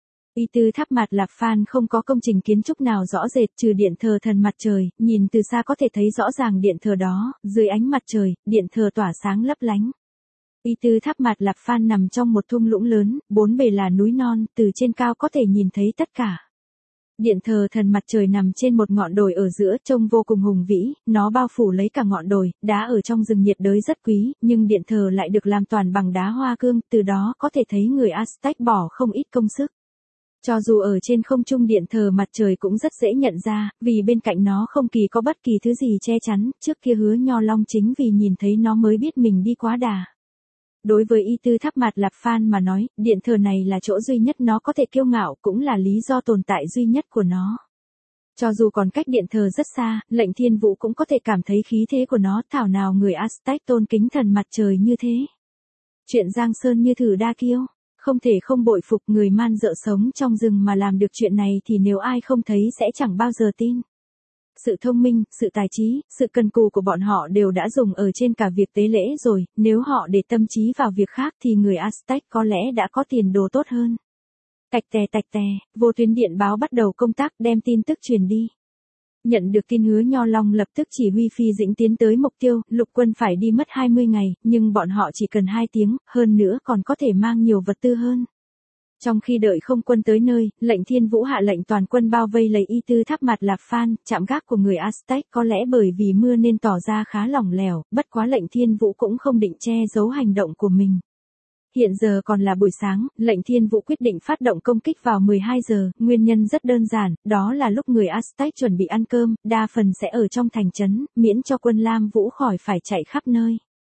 A: Y Tư Tháp Mạt Lạp Phan không có công trình kiến trúc nào rõ rệt trừ điện thờ thần mặt trời, nhìn từ xa có thể thấy rõ ràng điện thờ đó, dưới ánh mặt trời, điện thờ tỏa sáng lấp lánh. Y Tư Tháp Mạt Lạp Phan nằm trong một thung lũng lớn, bốn bề là núi non, từ trên cao có thể nhìn thấy tất cả. Điện thờ thần mặt trời nằm trên một ngọn đồi ở giữa, trông vô cùng hùng vĩ, nó bao phủ lấy cả ngọn đồi, đá ở trong rừng nhiệt đới rất quý, nhưng điện thờ lại được làm toàn bằng đá hoa cương, từ đó có thể thấy người Aztec bỏ không ít công sức. Cho dù ở trên không trung điện thờ mặt trời cũng rất dễ nhận ra, vì bên cạnh nó không kỳ có bất kỳ thứ gì che chắn, trước kia Hứa Nho Long chính vì nhìn thấy nó mới biết mình đi quá đà. Đối với Y Tư Tháp Mạt Lạp Phan mà nói, điện thờ này là chỗ duy nhất nó có thể kiêu ngạo, cũng là lý do tồn tại duy nhất của nó. Cho dù còn cách điện thờ rất xa, Lệnh Thiên Vũ cũng có thể cảm thấy khí thế của nó, thảo nào người Aztec tôn kính thần mặt trời như thế. Chuyện Giang Sơn như thử đa kiêu, không thể không bội phục người man dợ sống trong rừng mà làm được chuyện này thì nếu ai không thấy sẽ chẳng bao giờ tin. Sự thông minh, sự tài trí, sự cần cù của bọn họ đều đã dùng ở trên cả việc tế lễ rồi, nếu họ để tâm trí vào việc khác thì người Aztec có lẽ đã có tiền đồ tốt hơn. Tạch tè, vô tuyến điện báo bắt đầu công tác đem tin tức truyền đi. Nhận được tin Hứa Nho Long lập tức chỉ huy Phi Dĩnh tiến tới mục tiêu, lục quân phải đi mất 20 ngày, nhưng bọn họ chỉ cần 2 tiếng, hơn nữa còn có thể mang nhiều vật tư hơn. Trong khi đợi không quân tới nơi, Lệnh Thiên Vũ hạ lệnh toàn quân bao vây lấy Y Tư Tháp Mạt Lạp Phan, trạm gác của người Aztec có lẽ bởi vì mưa nên tỏ ra khá lỏng lẻo, bất quá Lệnh Thiên Vũ cũng không định che giấu hành động của mình. Hiện giờ còn là buổi sáng, Lệnh Thiên Vũ quyết định phát động công kích vào 12 giờ, nguyên nhân rất đơn giản, đó là lúc người Aztec chuẩn bị ăn cơm, đa phần sẽ ở trong thành trấn, miễn cho quân Lam Vũ khỏi phải chạy khắp nơi.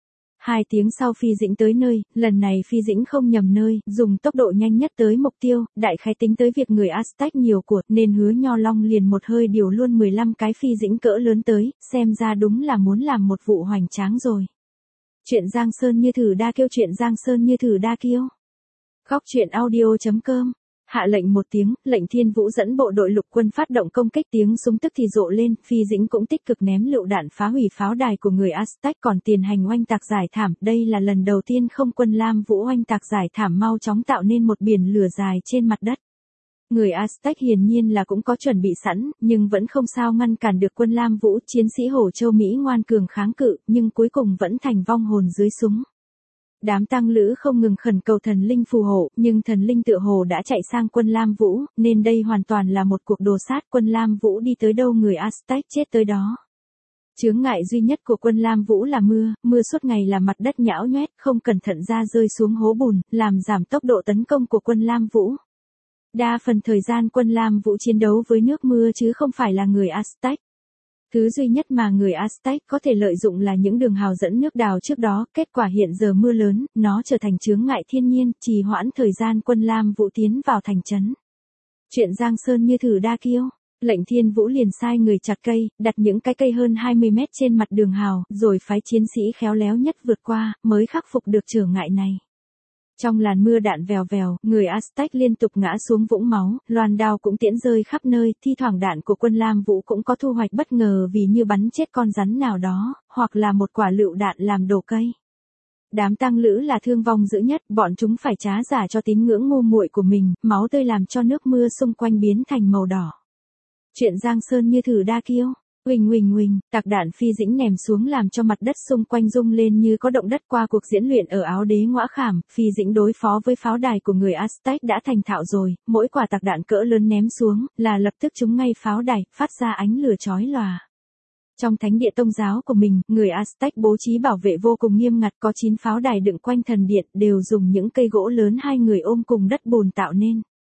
A: 2 tiếng sau Phi Dĩnh tới nơi, lần này Phi Dĩnh không nhầm nơi, dùng tốc độ nhanh nhất tới mục tiêu, đại khái tính tới việc người Aztec nhiều của, nên Hứa Nho Long liền một hơi điều luôn 15 cái Phi Dĩnh cỡ lớn tới, xem ra đúng là muốn làm một vụ hoành tráng rồi. Chuyện Giang Sơn như thử đa kiêu, chuyện Giang Sơn như thử đa kiêu. Góc truyện audio.com. Hạ lệnh một tiếng, Lệnh Thiên Vũ dẫn bộ đội lục quân phát động công kích, tiếng súng tức thì rộ lên, Phi Dĩnh cũng tích cực ném lựu đạn phá hủy pháo đài của người Aztec còn tiền hành oanh tạc giải thảm, đây là lần đầu tiên không quân Lam Vũ oanh tạc giải thảm mau chóng tạo nên một biển lửa dài trên mặt đất. Người Aztec hiển nhiên là cũng có chuẩn bị sẵn, nhưng vẫn không sao ngăn cản được quân Lam Vũ, chiến sĩ Hổ Châu Mỹ ngoan cường kháng cự, nhưng cuối cùng vẫn thành vong hồn dưới súng. Đám tăng lữ không ngừng khẩn cầu thần linh phù hộ, nhưng thần linh tựa hồ đã chạy sang quân Lam Vũ, nên đây hoàn toàn là một cuộc đồ sát, quân Lam Vũ đi tới đâu người Aztec chết tới đó. Chướng ngại duy nhất của quân Lam Vũ là mưa suốt ngày làm mặt đất nhão nhoét, không cẩn thận ra rơi xuống hố bùn, làm giảm tốc độ tấn công của quân Lam Vũ. Đa phần thời gian quân Lam Vũ chiến đấu với nước mưa chứ không phải là người Aztec. Thứ duy nhất mà người Aztec có thể lợi dụng là những đường hào dẫn nước đào trước đó, kết quả hiện giờ mưa lớn, nó trở thành chướng ngại thiên nhiên, trì hoãn thời gian quân Lam Vũ tiến vào thành trấn. Chuyện Giang Sơn như thử đa kiêu, Lệnh Thiên Vũ liền sai người chặt cây, đặt những cái cây hơn 20 mét trên mặt đường hào, rồi phái chiến sĩ khéo léo nhất vượt qua, mới khắc phục được trở ngại này. Trong làn mưa đạn vèo vèo, người Aztec liên tục ngã xuống vũng máu, loan đao cũng tiễn rơi khắp nơi, thi thoảng đạn của quân Lam Vũ cũng có thu hoạch bất ngờ vì như bắn chết con rắn nào đó, hoặc là một quả lựu đạn làm đổ cây. Đám tăng lữ là thương vong dữ nhất, bọn chúng phải trá giả cho tín ngưỡng ngu muội của mình, máu tươi làm cho nước mưa xung quanh biến thành màu đỏ. Chuyện Giang Sơn như thử đa kiêu. Huỳnh, tạc đạn Phi Dĩnh ném xuống làm cho mặt đất xung quanh rung lên như có động đất. Qua cuộc diễn luyện ở Áo Đế Ngõa Khảm, Phi Dĩnh đối phó với pháo đài của người Aztec đã thành thạo rồi, mỗi quả tạc đạn cỡ lớn ném xuống, là lập tức trúng ngay pháo đài, phát ra ánh lửa chói lòa. Trong thánh địa tông giáo của mình, người Aztec bố trí bảo vệ vô cùng nghiêm ngặt, có 9 pháo đài đựng quanh thần điện, đều dùng những cây gỗ lớn 2 người ôm cùng đất bùn tạo nên.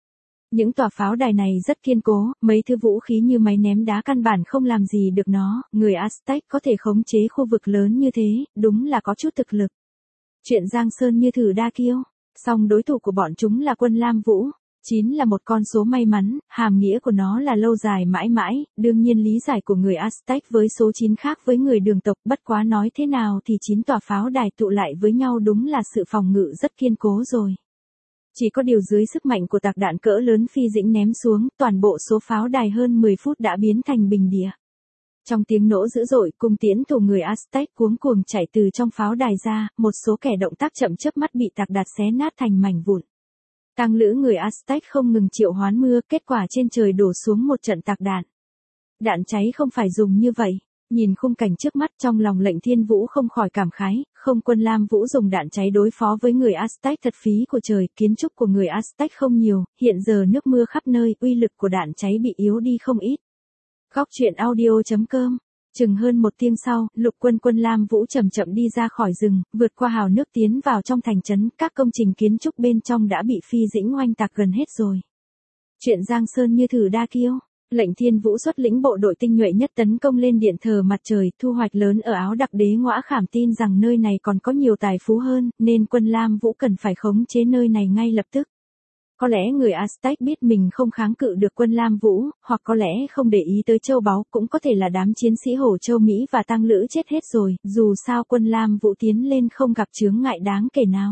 A: Những tòa pháo đài này rất kiên cố, mấy thứ vũ khí như máy ném đá căn bản không làm gì được nó, người Aztec có thể khống chế khu vực lớn như thế, đúng là có chút thực lực. Chuyện Giang Sơn như thử đa kiêu, song đối thủ của bọn chúng là quân Lam Vũ. 9 là một con số may mắn, hàm nghĩa của nó là lâu dài mãi mãi, đương nhiên lý giải của người Aztec với số 9 khác với người đường tộc, bất quá nói thế nào thì 9 tòa pháo đài tụ lại với nhau đúng là sự phòng ngự rất kiên cố rồi. Chỉ có điều dưới sức mạnh của tạc đạn cỡ lớn phi dĩnh ném xuống, toàn bộ số pháo đài hơn 10 phút đã biến thành bình địa. Trong tiếng nổ dữ dội, cung tiễn thủ người Aztec cuống cuồng chạy từ trong pháo đài ra, một số kẻ động tác chậm chớp mắt bị tạc đạn xé nát thành mảnh vụn. Tang lữ người Aztec không ngừng triệu hoán mưa, kết quả trên trời đổ xuống một trận tạc đạn. Đạn cháy không phải dùng như vậy. Nhìn khung cảnh trước mắt trong lòng Lệnh Thiên Vũ không khỏi cảm khái, không quân Lam Vũ dùng đạn cháy đối phó với người Aztec thật phí của trời, kiến trúc của người Aztec không nhiều, hiện giờ nước mưa khắp nơi, uy lực của đạn cháy bị yếu đi không ít. Góc truyện audio.com. Chừng hơn một tiếng sau, lục quân Lam Vũ chậm chậm đi ra khỏi rừng, vượt qua hào nước tiến vào trong thành trấn, các công trình kiến trúc bên trong đã bị phi dĩnh oanh tạc gần hết rồi. Chuyện Giang Sơn như thử đa kiêu. Lệnh Thiên Vũ xuất lĩnh bộ đội tinh nhuệ nhất tấn công lên điện thờ mặt trời, thu hoạch lớn ở Áo Đặc Đế Ngõa Khảm, tin rằng nơi này còn có nhiều tài phú hơn, nên quân Lam Vũ cần phải khống chế nơi này ngay lập tức. Có lẽ người Aztec biết mình không kháng cự được quân Lam Vũ, hoặc có lẽ không để ý tới châu báu, cũng có thể là đám chiến sĩ Hổ Châu Mỹ và Tăng Lữ chết hết rồi, dù sao quân Lam Vũ tiến lên không gặp chướng ngại đáng kể nào.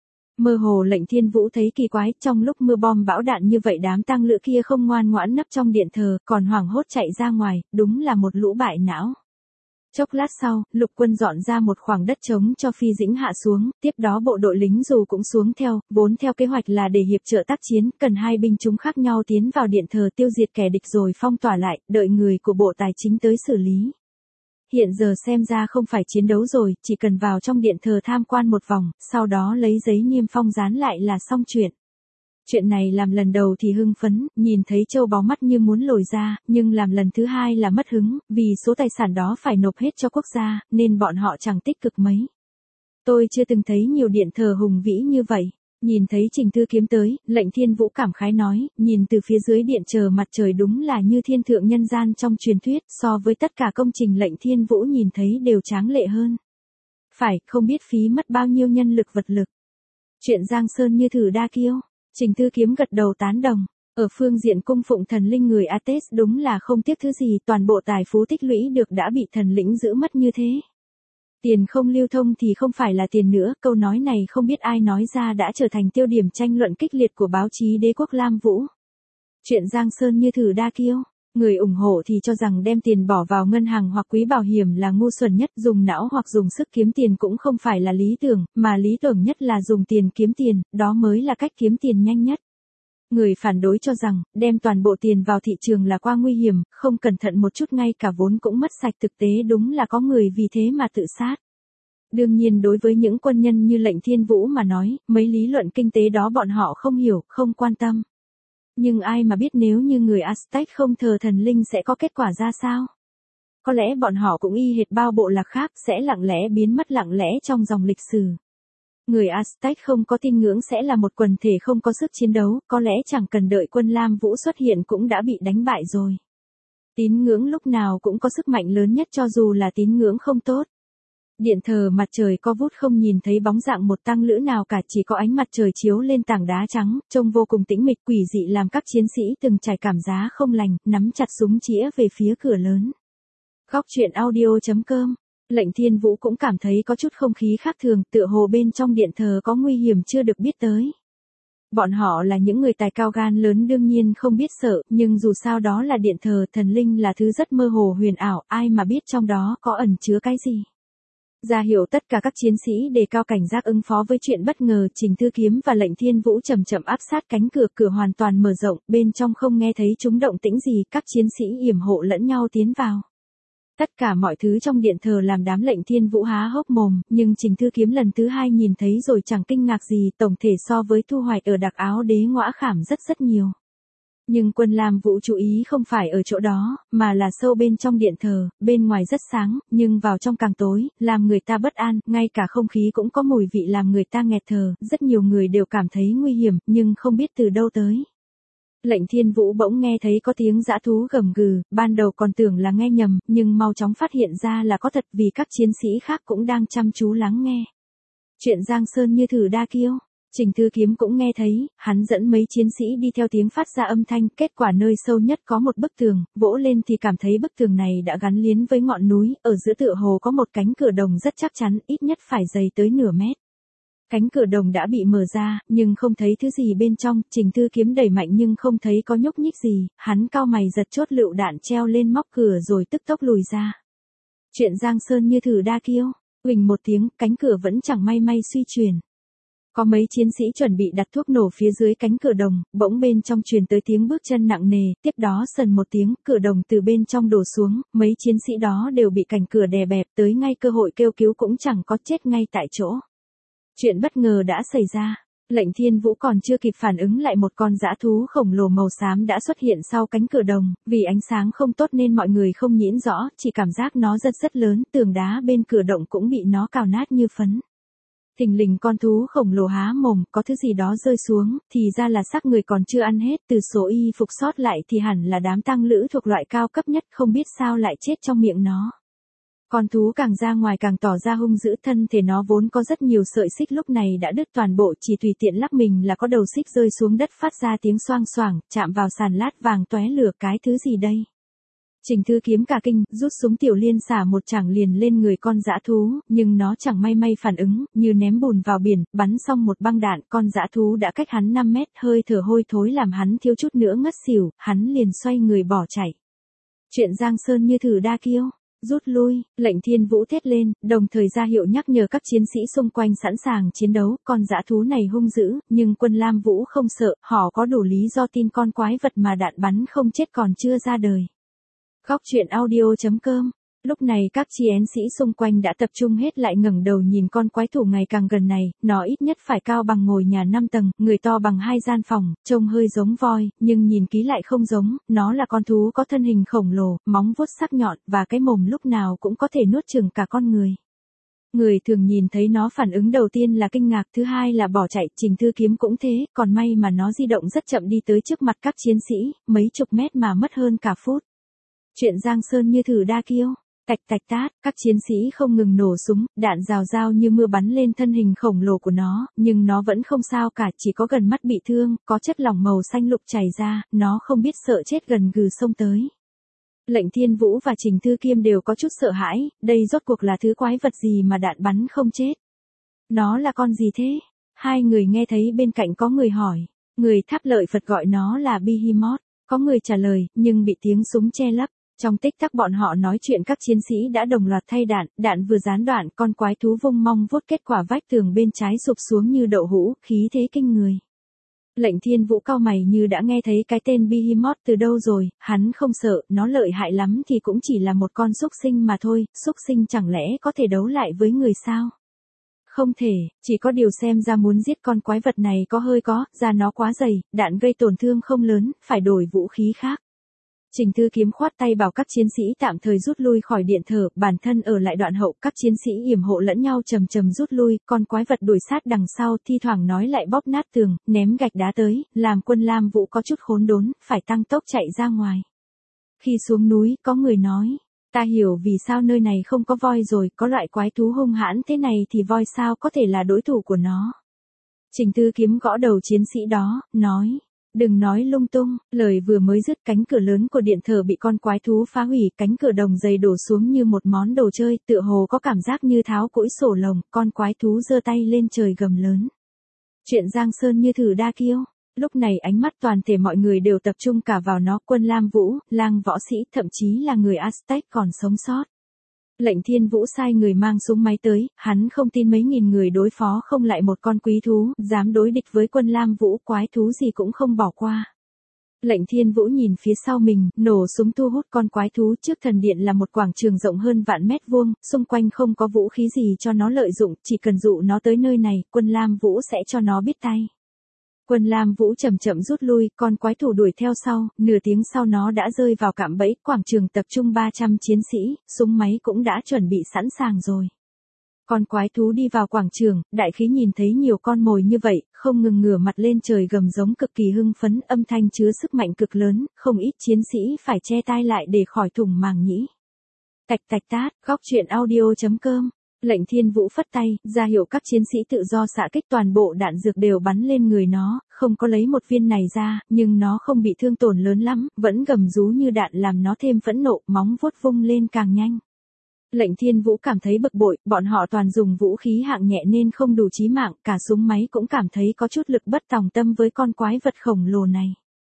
A: Mơ hồ Lệnh Thiên Vũ thấy kỳ quái, trong lúc mưa bom bão đạn như vậy đám Tăng Lữ kia không ngoan ngoãn nấp trong điện thờ, còn hoảng hốt chạy ra ngoài, đúng là một lũ bại não. Chốc lát sau, lục quân dọn ra một khoảng đất trống cho phi dĩnh hạ xuống, tiếp đó bộ đội lính dù cũng xuống theo, vốn theo kế hoạch là để hiệp trợ tác chiến, cần hai binh chúng khác nhau tiến vào điện thờ tiêu diệt kẻ địch rồi phong tỏa lại, đợi người của bộ tài chính tới xử lý. Hiện giờ xem ra không phải chiến đấu rồi, chỉ cần vào trong điện thờ tham quan một vòng, sau đó lấy giấy niêm phong dán lại là xong chuyện. Chuyện này làm lần đầu thì hưng phấn, nhìn thấy châu báu mắt như muốn lồi ra, nhưng làm lần thứ hai là mất hứng, vì số tài sản đó phải nộp hết cho quốc gia, nên bọn họ chẳng tích cực mấy. Tôi chưa từng thấy nhiều điện thờ hùng vĩ như vậy. Nhìn thấy Trình Thư Kiếm tới, Lệnh Thiên Vũ cảm khái nói, nhìn từ phía dưới điện chờ mặt trời đúng là như thiên thượng nhân gian trong truyền thuyết, so với tất cả công trình Lệnh Thiên Vũ nhìn thấy đều tráng lệ hơn. Phải, không biết phí mất bao nhiêu nhân lực vật lực. Chuyện Giang Sơn như thử đa kiêu. Trình Thư Kiếm gật đầu tán đồng. Ở phương diện cung phụng thần linh người Ates đúng là không tiếc thứ gì, toàn bộ tài phú tích lũy được đã bị thần lĩnh giữ mất như thế. Tiền không lưu thông thì không phải là tiền nữa, câu nói này không biết ai nói ra đã trở thành tiêu điểm tranh luận kích liệt của báo chí đế quốc Lam Vũ. Chuyện Giang Sơn như thử đa kiêu. Người ủng hộ thì cho rằng đem tiền bỏ vào ngân hàng hoặc quỹ bảo hiểm là ngu xuẩn nhất, dùng não hoặc dùng sức kiếm tiền cũng không phải là lý tưởng, mà lý tưởng nhất là dùng tiền kiếm tiền, đó mới là cách kiếm tiền nhanh nhất. Người phản đối cho rằng, đem toàn bộ tiền vào thị trường là quá nguy hiểm, không cẩn thận một chút ngay cả vốn cũng mất sạch, thực tế đúng là có người vì thế mà tự sát. Đương nhiên đối với những quân nhân như Lệnh Thiên Vũ mà nói, mấy lý luận kinh tế đó bọn họ không hiểu, không quan tâm. Nhưng ai mà biết nếu như người Aztec không thờ thần linh sẽ có kết quả ra sao? Có lẽ bọn họ cũng y hệt bao bộ lạc khác sẽ lặng lẽ biến mất lặng lẽ trong dòng lịch sử. Người Aztec không có tín ngưỡng sẽ là một quần thể không có sức chiến đấu, có lẽ chẳng cần đợi quân Lam Vũ xuất hiện cũng đã bị đánh bại rồi. Tín ngưỡng lúc nào cũng có sức mạnh lớn nhất cho dù là tín ngưỡng không tốt. Điện thờ mặt trời co vút không nhìn thấy bóng dạng một tăng lữ nào cả, chỉ có ánh mặt trời chiếu lên tảng đá trắng, trông vô cùng tĩnh mịch quỷ dị làm các chiến sĩ từng trải cảm giác không lành, nắm chặt súng chĩa về phía cửa lớn. Góc truyện audio.com. Lệnh Thiên Vũ cũng cảm thấy có chút không khí khác thường, tựa hồ bên trong điện thờ có nguy hiểm chưa được biết tới. Bọn họ là những người tài cao gan lớn đương nhiên không biết sợ, nhưng dù sao đó là điện thờ, thần linh là thứ rất mơ hồ huyền ảo, ai mà biết trong đó có ẩn chứa cái gì. Ra hiệu tất cả các chiến sĩ đề cao cảnh giác ứng phó với chuyện bất ngờ, Trình Thư Kiếm và Lệnh Thiên Vũ chậm chậm áp sát cánh cửa, cửa hoàn toàn mở rộng, bên trong không nghe thấy chúng động tĩnh gì, các chiến sĩ yểm hộ lẫn nhau tiến vào. Tất cả mọi thứ trong điện thờ làm đám Lệnh Thiên Vũ há hốc mồm, nhưng Trình Thư Kiếm lần thứ hai nhìn thấy rồi chẳng kinh ngạc gì, tổng thể so với thu hoạch ở Đặc Áo Đế Ngõa Khảm rất nhiều. Nhưng quân Lam Vũ chú ý không phải ở chỗ đó, mà là sâu bên trong điện thờ, bên ngoài rất sáng, nhưng vào trong càng tối, làm người ta bất an, ngay cả không khí cũng có mùi vị làm người ta nghẹt thở, rất nhiều người đều cảm thấy nguy hiểm, nhưng không biết từ đâu tới. Lệnh Thiên Vũ bỗng nghe thấy có tiếng dã thú gầm gừ, ban đầu còn tưởng là nghe nhầm, nhưng mau chóng phát hiện ra là có thật vì các chiến sĩ khác cũng đang chăm chú lắng nghe. Chuyện Giang Sơn như thử đa kiêu. Trình Thư Kiếm cũng nghe thấy, hắn dẫn mấy chiến sĩ đi theo tiếng phát ra âm thanh, kết quả nơi sâu nhất có một bức tường, vỗ lên thì cảm thấy bức tường này đã gắn liền với ngọn núi, ở giữa tựa hồ có một cánh cửa đồng rất chắc chắn, ít nhất phải dày tới nửa mét. Cánh cửa đồng đã bị mở ra, nhưng không thấy thứ gì bên trong, Trình Thư Kiếm đẩy mạnh nhưng không thấy có nhúc nhích gì, hắn cau mày giật chốt lựu đạn treo lên móc cửa rồi tức tốc lùi ra. Chuyện Giang Sơn như thử đa kiêu, huỳnh một tiếng, cánh cửa vẫn chẳng may may suy chuyển. Có mấy chiến sĩ chuẩn bị đặt thuốc nổ phía dưới cánh cửa đồng, bỗng bên trong truyền tới tiếng bước chân nặng nề, tiếp đó sần một tiếng, cửa đồng từ bên trong đổ xuống, mấy chiến sĩ đó đều bị cành cửa đè bẹp, tới ngay cơ hội kêu cứu cũng chẳng có, chết ngay tại chỗ. Chuyện bất ngờ đã xảy ra. Lệnh Thiên Vũ còn chưa kịp phản ứng lại một con dã thú khổng lồ màu xám đã xuất hiện sau cánh cửa đồng, vì ánh sáng không tốt nên mọi người không nhìn rõ, chỉ cảm giác nó rất lớn, tường đá bên cửa động cũng bị nó cào nát như phấn. Thình lình con thú khổng lồ há mồm, có thứ gì đó rơi xuống, thì ra là xác người còn chưa ăn hết, từ số y phục sót lại thì hẳn là đám tang lữ thuộc loại cao cấp nhất, không biết sao lại chết trong miệng nó. Con thú càng ra ngoài càng tỏ ra hung dữ, thân thể nó vốn có rất nhiều sợi xích lúc này đã đứt toàn bộ, chỉ tùy tiện lắc mình là có đầu xích rơi xuống đất phát ra tiếng xoang xoảng, chạm vào sàn lát vàng tóe lửa, cái thứ gì đây? Trình Thư Kiếm cả kinh, rút súng tiểu liên xả một chảng liền lên người con dã thú, nhưng nó chẳng may may phản ứng, như ném bùn vào biển, bắn xong một băng đạn, con dã thú đã cách hắn 5 mét, hơi thở hôi thối làm hắn thiếu chút nữa ngất xỉu, hắn liền xoay người bỏ chạy. Chuyện Giang Sơn như thử đa kiêu. Rút lui, Lệnh Thiên Vũ thét lên, đồng thời ra hiệu nhắc nhở các chiến sĩ xung quanh sẵn sàng chiến đấu, con dã thú này hung dữ, nhưng quân Lam Vũ không sợ, họ có đủ lý do tin con quái vật mà đạn bắn không chết còn chưa ra đời. Góc truyện audio.com. Lúc này các chiến sĩ xung quanh đã tập trung hết lại, ngẩng đầu nhìn con quái thủ ngày càng gần này, nó ít nhất phải cao bằng ngôi nhà 5 tầng, người to bằng 2 gian phòng, trông hơi giống voi, nhưng nhìn kỹ lại không giống, nó là con thú có thân hình khổng lồ, móng vuốt sắc nhọn, và cái mồm lúc nào cũng có thể nuốt chửng cả con người. Người thường nhìn thấy nó phản ứng đầu tiên là kinh ngạc, thứ hai là bỏ chạy, Trình Thư Kiếm cũng thế, còn may mà nó di động rất chậm đi tới trước mặt các chiến sĩ, mấy chục mét mà mất hơn cả phút. Chuyện Giang Sơn như thử đa kiêu. Tạch tạch tát, các chiến sĩ không ngừng nổ súng, đạn rào rao như mưa bắn lên thân hình khổng lồ của nó, nhưng nó vẫn không sao cả, chỉ có gần mắt bị thương, có chất lỏng màu xanh lục chảy ra, nó không biết sợ chết gần gừ xông tới. Lệnh Thiên Vũ và Trình Thư Kiếm đều có chút sợ hãi, đây rốt cuộc là thứ quái vật gì mà đạn bắn không chết. Nó là con gì thế? Hai người nghe thấy bên cạnh có người hỏi, người Tháp Lợi Phật gọi nó là Behemoth, có người trả lời, nhưng bị tiếng súng che lấp. Trong tích tắc bọn họ nói chuyện các chiến sĩ đã đồng loạt thay đạn, đạn vừa gián đoạn, con quái thú vung mong vuốt, kết quả vách tường bên trái sụp xuống như đậu hũ, khí thế kinh người. Lệnh Thiên Vũ cau mày như đã nghe thấy cái tên Behemoth từ đâu rồi, hắn không sợ, nó lợi hại lắm thì cũng chỉ là một con súc sinh mà thôi, súc sinh chẳng lẽ có thể đấu lại với người sao? Không thể, chỉ có điều xem ra muốn giết con quái vật này có hơi có, da nó quá dày, đạn gây tổn thương không lớn, phải đổi vũ khí khác. Trình Thư Kiếm khoát tay bảo các chiến sĩ tạm thời rút lui khỏi điện thờ, bản thân ở lại đoạn hậu, các chiến sĩ yểm hộ lẫn nhau chầm chầm rút lui, con quái vật đuổi sát đằng sau, thi thoảng nói lại bóp nát tường, ném gạch đá tới, làm quân Lam Vũ có chút khốn đốn, phải tăng tốc chạy ra ngoài. Khi xuống núi, có người nói, ta hiểu vì sao nơi này không có voi rồi, có loại quái thú hung hãn thế này thì voi sao có thể là đối thủ của nó. Trình Thư Kiếm gõ đầu chiến sĩ đó, nói. Đừng nói lung tung, lời vừa mới dứt cánh cửa lớn của điện thờ bị con quái thú phá hủy, cánh cửa đồng dày đổ xuống như một món đồ chơi, tựa hồ có cảm giác như tháo cũi sổ lồng, con quái thú giơ tay lên trời gầm lớn. Chuyện Giang Sơn như thử đa kiêu. Lúc này ánh mắt toàn thể mọi người đều tập trung cả vào nó, quân Lam Vũ, lang võ sĩ, thậm chí là người Aztec còn sống sót. Lệnh Thiên Vũ sai người mang súng máy tới, hắn không tin mấy nghìn người đối phó không lại một con quý thú, dám đối địch với quân Lam Vũ, quái thú gì cũng không bỏ qua. Lệnh Thiên Vũ nhìn phía sau mình, nổ súng thu hút con quái thú, trước thần điện là một quảng trường rộng hơn vạn mét vuông, xung quanh không có vũ khí gì cho nó lợi dụng, chỉ cần dụ nó tới nơi này, quân Lam Vũ sẽ cho nó biết tay. Quân Lam Vũ chậm chậm rút lui, con quái thủ đuổi theo sau, nửa tiếng sau nó đã rơi vào cạm bẫy, quảng trường tập trung 300 chiến sĩ, súng máy cũng đã chuẩn bị sẵn sàng rồi. Con quái thú đi vào quảng trường, đại khí nhìn thấy nhiều con mồi như vậy, không ngừng ngửa mặt lên trời gầm giống cực kỳ hưng phấn, âm thanh chứa sức mạnh cực lớn, không ít chiến sĩ phải che tai lại để khỏi thủng màng nhĩ. Tạch tạch tát, góc truyện audio.com. Lệnh Thiên Vũ phất tay, ra hiệu các chiến sĩ tự do xạ kích, toàn bộ đạn dược đều bắn lên người nó, không có lấy một viên này ra, nhưng nó không bị thương tổn lớn lắm, vẫn gầm rú như đạn làm nó thêm phẫn nộ, móng vuốt vung lên càng nhanh. Lệnh Thiên Vũ cảm thấy bực bội, bọn họ toàn dùng vũ khí hạng nhẹ nên không đủ chí mạng, cả súng máy cũng cảm thấy có chút lực bất tòng tâm với con quái vật khổng lồ này.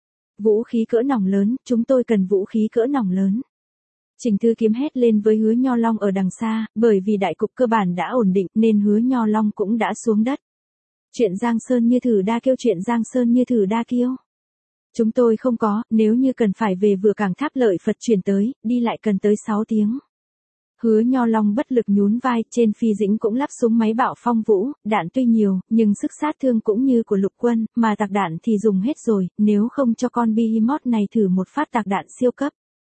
A: Vũ khí cỡ nòng lớn, chúng tôi cần vũ khí cỡ nòng lớn. Trình Thư Kiếm hét lên với Hứa Nho Long ở đằng xa, bởi vì đại cục cơ bản đã ổn định nên Hứa Nho Long cũng đã xuống đất. Chuyện Giang Sơn như thử đa kiêu, chuyện Giang Sơn như thử đa kiêu. Chúng tôi không có, nếu như cần phải về vừa cảng Tháp Lợi Phật chuyển tới, đi lại cần tới 6 tiếng. Hứa Nho Long bất lực nhún vai, trên phi dĩnh cũng lắp súng máy bạo phong vũ, đạn tuy nhiều, nhưng sức sát thương cũng như của lục quân, mà tạc đạn thì dùng hết rồi, nếu không cho con Behemoth này thử một phát tạc đạn siêu cấp.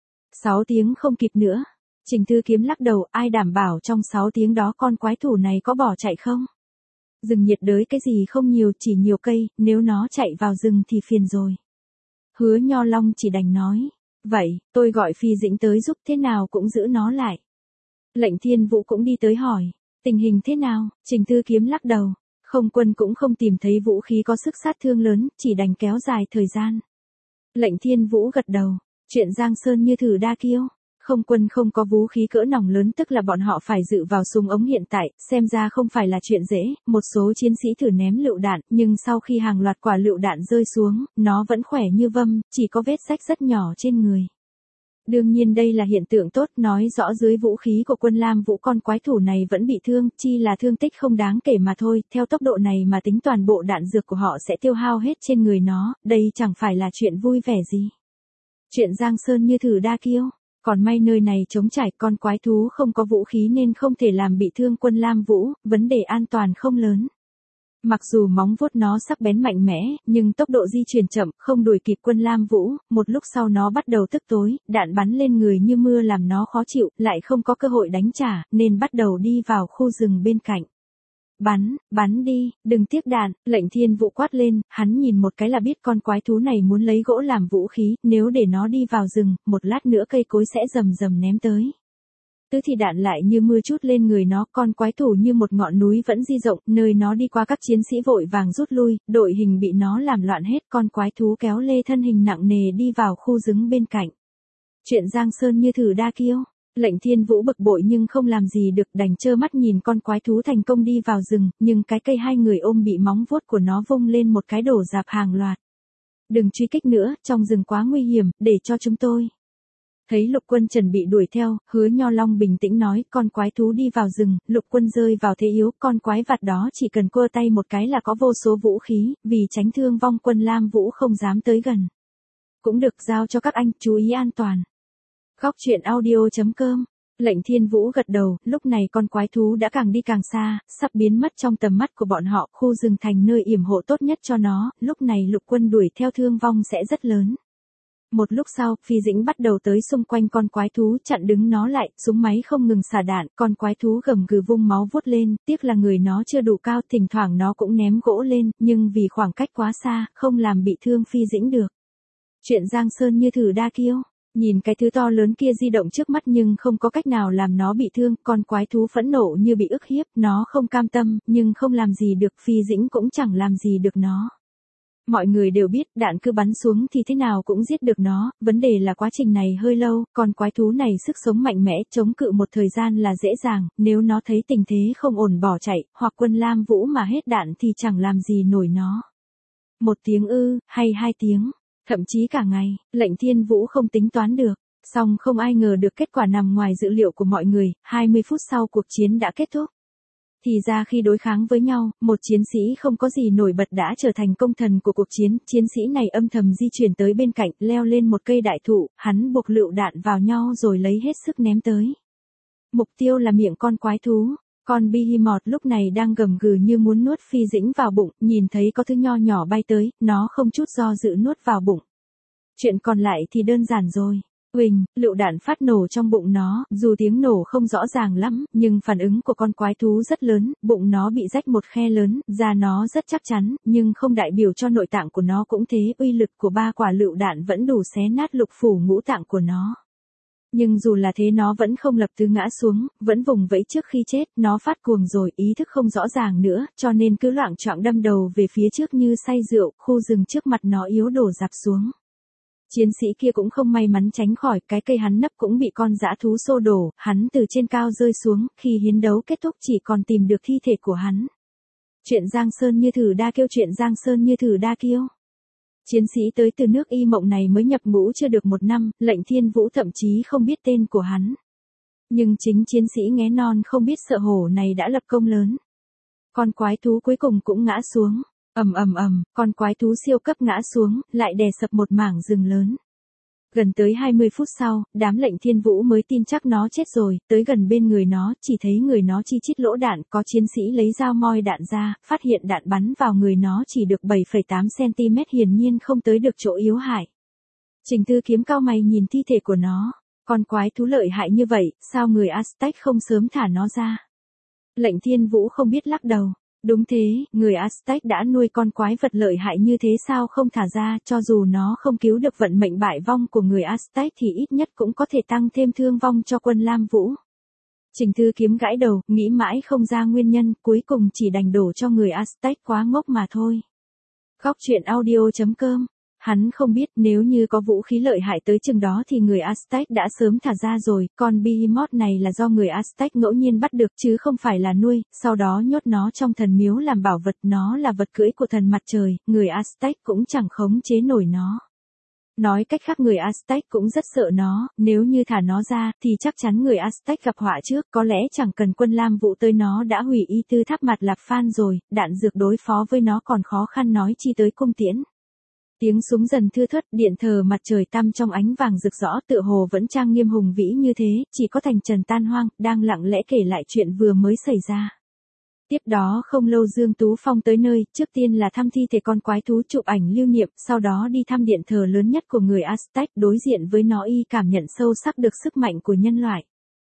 A: 6 tiếng không kịp nữa. Trình Thư Kiếm lắc đầu, ai đảm bảo trong 6 tiếng đó con quái thú này có bỏ chạy không? Rừng nhiệt đới cái gì không nhiều, chỉ nhiều cây, nếu nó chạy vào rừng thì phiền rồi. Hứa Nho Long chỉ đành nói, vậy, tôi gọi phi dĩnh tới giúp, thế nào cũng giữ nó lại. Lệnh Thiên Vũ cũng đi tới hỏi, tình hình thế nào? Trình Thư Kiếm lắc đầu, không quân cũng không tìm thấy vũ khí có sức sát thương lớn, chỉ đành kéo dài thời gian. Lệnh Thiên Vũ gật đầu, chuyện Giang Sơn như thử đa kiêu. Không quân không có vũ khí cỡ nòng lớn, tức là bọn họ phải dựa vào súng ống hiện tại, xem ra không phải là chuyện dễ, một số chiến sĩ thử ném lựu đạn, nhưng sau khi hàng loạt quả lựu đạn rơi xuống, nó vẫn khỏe như vâm, chỉ có vết rách rất nhỏ trên người. Đương nhiên đây là hiện tượng tốt, nói rõ dưới vũ khí của quân Lam Vũ con quái thú này vẫn bị thương, chỉ là thương tích không đáng kể mà thôi, theo tốc độ này mà tính toàn bộ đạn dược của họ sẽ tiêu hao hết trên người nó, đây chẳng phải là chuyện vui vẻ gì. Chuyện Giang Sơn như thử đa kiêu, còn may nơi này trống trải, con quái thú không có vũ khí nên không thể làm bị thương quân Lam Vũ, vấn đề an toàn không lớn. Mặc dù móng vuốt nó sắc bén mạnh mẽ, nhưng tốc độ di chuyển chậm, không đuổi kịp quân Lam Vũ, một lúc sau nó bắt đầu tức tối, đạn bắn lên người như mưa làm nó khó chịu, lại không có cơ hội đánh trả, nên bắt đầu đi vào khu rừng bên cạnh. Bắn đi, đừng tiếc đạn, Lệnh Thiên Vũ quát lên, hắn nhìn một cái là biết con quái thú này muốn lấy gỗ làm vũ khí, nếu để nó đi vào rừng, một lát nữa cây cối sẽ rầm rầm ném tới. Tứ thì đạn lại như mưa trút lên người nó, con quái thú như một ngọn núi vẫn di rộng, nơi nó đi qua các chiến sĩ vội vàng rút lui, đội hình bị nó làm loạn hết, con quái thú kéo lê thân hình nặng nề đi vào khu rừng bên cạnh. Chuyện Giang Sơn như thử đa kiêu. Lệnh Thiên Vũ bực bội nhưng không làm gì được, đành trơ mắt nhìn con quái thú thành công đi vào rừng, nhưng cái cây hai người ôm bị móng vuốt của nó vung lên một cái đổ rạp hàng loạt. Đừng truy kích nữa, trong rừng quá nguy hiểm, để cho chúng tôi. Thấy Lục Quân chuẩn bị đuổi theo, Hứa Nho Long bình tĩnh nói, con quái thú đi vào rừng, Lục Quân rơi vào thế yếu, con quái vật đó chỉ cần cua tay một cái là có vô số vũ khí, vì tránh thương vong quân Lam Vũ không dám tới gần. Cũng được, giao cho các anh, chú ý an toàn. Góc truyện audio.com. Lệnh Thiên Vũ gật đầu, lúc này con quái thú đã càng đi càng xa, sắp biến mất trong tầm mắt của bọn họ, khu rừng thành nơi yểm hộ tốt nhất cho nó, lúc này Lục Quân đuổi theo thương vong sẽ rất lớn. Một lúc sau, phi dĩnh bắt đầu tới xung quanh con quái thú, chặn đứng nó lại, súng máy không ngừng xả đạn, con quái thú gầm gừ vung máu vuốt lên, tiếc là người nó chưa đủ cao, thỉnh thoảng nó cũng ném gỗ lên, nhưng vì khoảng cách quá xa, không làm bị thương phi dĩnh được. Chuyện Giang Sơn như thử đa kiêu. Nhìn cái thứ to lớn kia di động trước mắt nhưng không có cách nào làm nó bị thương, con quái thú phẫn nộ như bị ức hiếp, nó không cam tâm, nhưng không làm gì được, phi dĩnh cũng chẳng làm gì được nó. Mọi người đều biết, đạn cứ bắn xuống thì thế nào cũng giết được nó, vấn đề là quá trình này hơi lâu, con quái thú này sức sống mạnh mẽ, chống cự một thời gian là dễ dàng, nếu nó thấy tình thế không ổn bỏ chạy, hoặc quân Lam Vũ mà hết đạn thì chẳng làm gì nổi nó. 1 tiếng ư, hay 2 tiếng. Thậm chí cả ngày, Lệnh Thiên Vũ không tính toán được, song không ai ngờ được kết quả nằm ngoài dự liệu của mọi người, 20 phút sau cuộc chiến đã kết thúc. Thì ra khi đối kháng với nhau, một chiến sĩ không có gì nổi bật đã trở thành công thần của cuộc chiến, chiến sĩ này âm thầm di chuyển tới bên cạnh, leo lên một cây đại thụ, hắn buộc lựu đạn vào nhau rồi lấy hết sức ném tới. Mục tiêu là miệng con quái thú. Con Behemoth lúc này đang gầm gừ như muốn nuốt phi dĩnh vào bụng, nhìn thấy có thứ nho nhỏ bay tới, nó không chút do dự nuốt vào bụng. Chuyện còn lại thì đơn giản rồi. Huỳnh, lựu đạn phát nổ trong bụng nó, dù tiếng nổ không rõ ràng lắm, nhưng phản ứng của con quái thú rất lớn, bụng nó bị rách một khe lớn, da nó rất chắc chắn, nhưng không đại biểu cho nội tạng của nó cũng thế, uy lực của 3 quả lựu đạn vẫn đủ xé nát lục phủ ngũ tạng của nó. Nhưng dù là thế nó vẫn không lập tức ngã xuống, vẫn vùng vẫy trước khi chết, nó phát cuồng rồi, ý thức không rõ ràng nữa, cho nên cứ loạng choạng đâm đầu về phía trước như say rượu, khu rừng trước mặt nó yếu đổ rạp xuống. Chiến sĩ kia cũng không may mắn tránh khỏi, cái cây hắn nấp cũng bị con dã thú xô đổ, hắn từ trên cao rơi xuống, khi hiến đấu kết thúc chỉ còn tìm được thi thể của hắn. Chuyện Giang Sơn Như Thử Đa Kiêu, chuyện Giang Sơn Như Thử Đa Kiêu. Chiến sĩ tới từ nước Y Mộng này mới nhập ngũ chưa được 1 năm, Lệnh Thiên Vũ thậm chí không biết tên của hắn. Nhưng chính chiến sĩ nghé non không biết sợ hổ này đã lập công lớn. Con quái thú cuối cùng cũng ngã xuống. Ầm ầm ầm, con quái thú siêu cấp ngã xuống, lại đè sập một mảng rừng lớn. Gần tới 20 phút sau, đám Lệnh Thiên Vũ mới tin chắc nó chết rồi, tới gần bên người nó, chỉ thấy người nó chi chít lỗ đạn, có chiến sĩ lấy dao moi đạn ra, phát hiện đạn bắn vào người nó chỉ được 7,8 cm, hiển nhiên không tới được chỗ yếu hại. Trình Tư Kiếm cau mày nhìn thi thể của nó, con quái thú lợi hại như vậy, sao người Aztec không sớm thả nó ra? Lệnh Thiên Vũ không biết, lắc đầu. Đúng thế, người Aztec đã nuôi con quái vật lợi hại như thế sao không thả ra, cho dù nó không cứu được vận mệnh bại vong của người Aztec thì ít nhất cũng có thể tăng thêm thương vong cho quân Lam Vũ. Trình Tư Kiếm gãi đầu, nghĩ mãi không ra nguyên nhân, cuối cùng chỉ đành đổ cho người Aztec quá ngốc mà thôi. Góc truyện audio.com. Hắn không biết nếu như có vũ khí lợi hại tới chừng đó thì người Aztec đã sớm thả ra rồi, con Behemoth này là do người Aztec ngẫu nhiên bắt được chứ không phải là nuôi, sau đó nhốt nó trong thần miếu làm bảo vật, nó là vật cưỡi của thần mặt trời, người Aztec cũng chẳng khống chế nổi nó. Nói cách khác người Aztec cũng rất sợ nó, nếu như thả nó ra thì chắc chắn người Aztec gặp họa trước, có lẽ chẳng cần quân Lam Vũ tới nó đã hủy y tư tháp Mạt Lạp Phan rồi, đạn dược đối phó với nó còn khó khăn nói chi tới cung tiễn. Tiếng súng dần thưa thớt, điện thờ mặt trời tăm trong ánh vàng rực rõ, tựa hồ vẫn trang nghiêm hùng vĩ như thế, chỉ có thành trần tan hoang, đang lặng lẽ kể lại chuyện vừa mới xảy ra. Tiếp đó không lâu Dương Tú Phong tới nơi, trước tiên là thăm thi thể con quái thú, chụp ảnh lưu niệm, sau đó đi thăm điện thờ lớn nhất của người Aztec, đối diện với nó y cảm nhận sâu sắc được sức mạnh của nhân loại.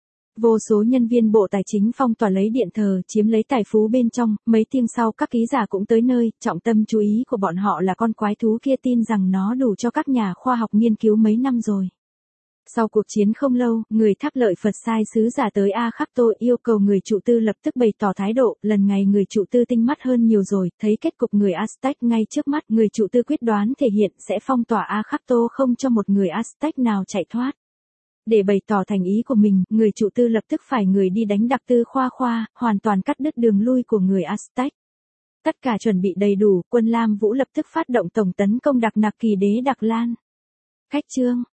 A: Vô số nhân viên Bộ Tài chính phong tỏa lấy điện thờ, chiếm lấy tài phú bên trong, mấy tiếng sau các ký giả cũng tới nơi, trọng tâm chú ý của bọn họ là con quái thú kia, tin rằng nó đủ cho các nhà khoa học nghiên cứu mấy năm rồi. Sau cuộc chiến không lâu, người Tháp Lợi Phật sai sứ giả tới A Khắc Tô yêu cầu người trụ tư lập tức bày tỏ thái độ, lần này người trụ tư tinh mắt hơn nhiều rồi, thấy kết cục người Aztec ngay trước mắt, người trụ tư quyết đoán thể hiện sẽ phong tỏa A Khắc Tô không cho một người Aztec nào chạy thoát. Để bày tỏ thành ý của mình, người trụ tư lập tức phải người đi đánh Đặc Tư Khoa, hoàn toàn cắt đứt đường lui của người Aztec. Tất cả chuẩn bị đầy đủ, quân Lam Vũ lập tức phát động tổng tấn công Đặc Nặc Kỳ Đế Đặc Lan. Khách chương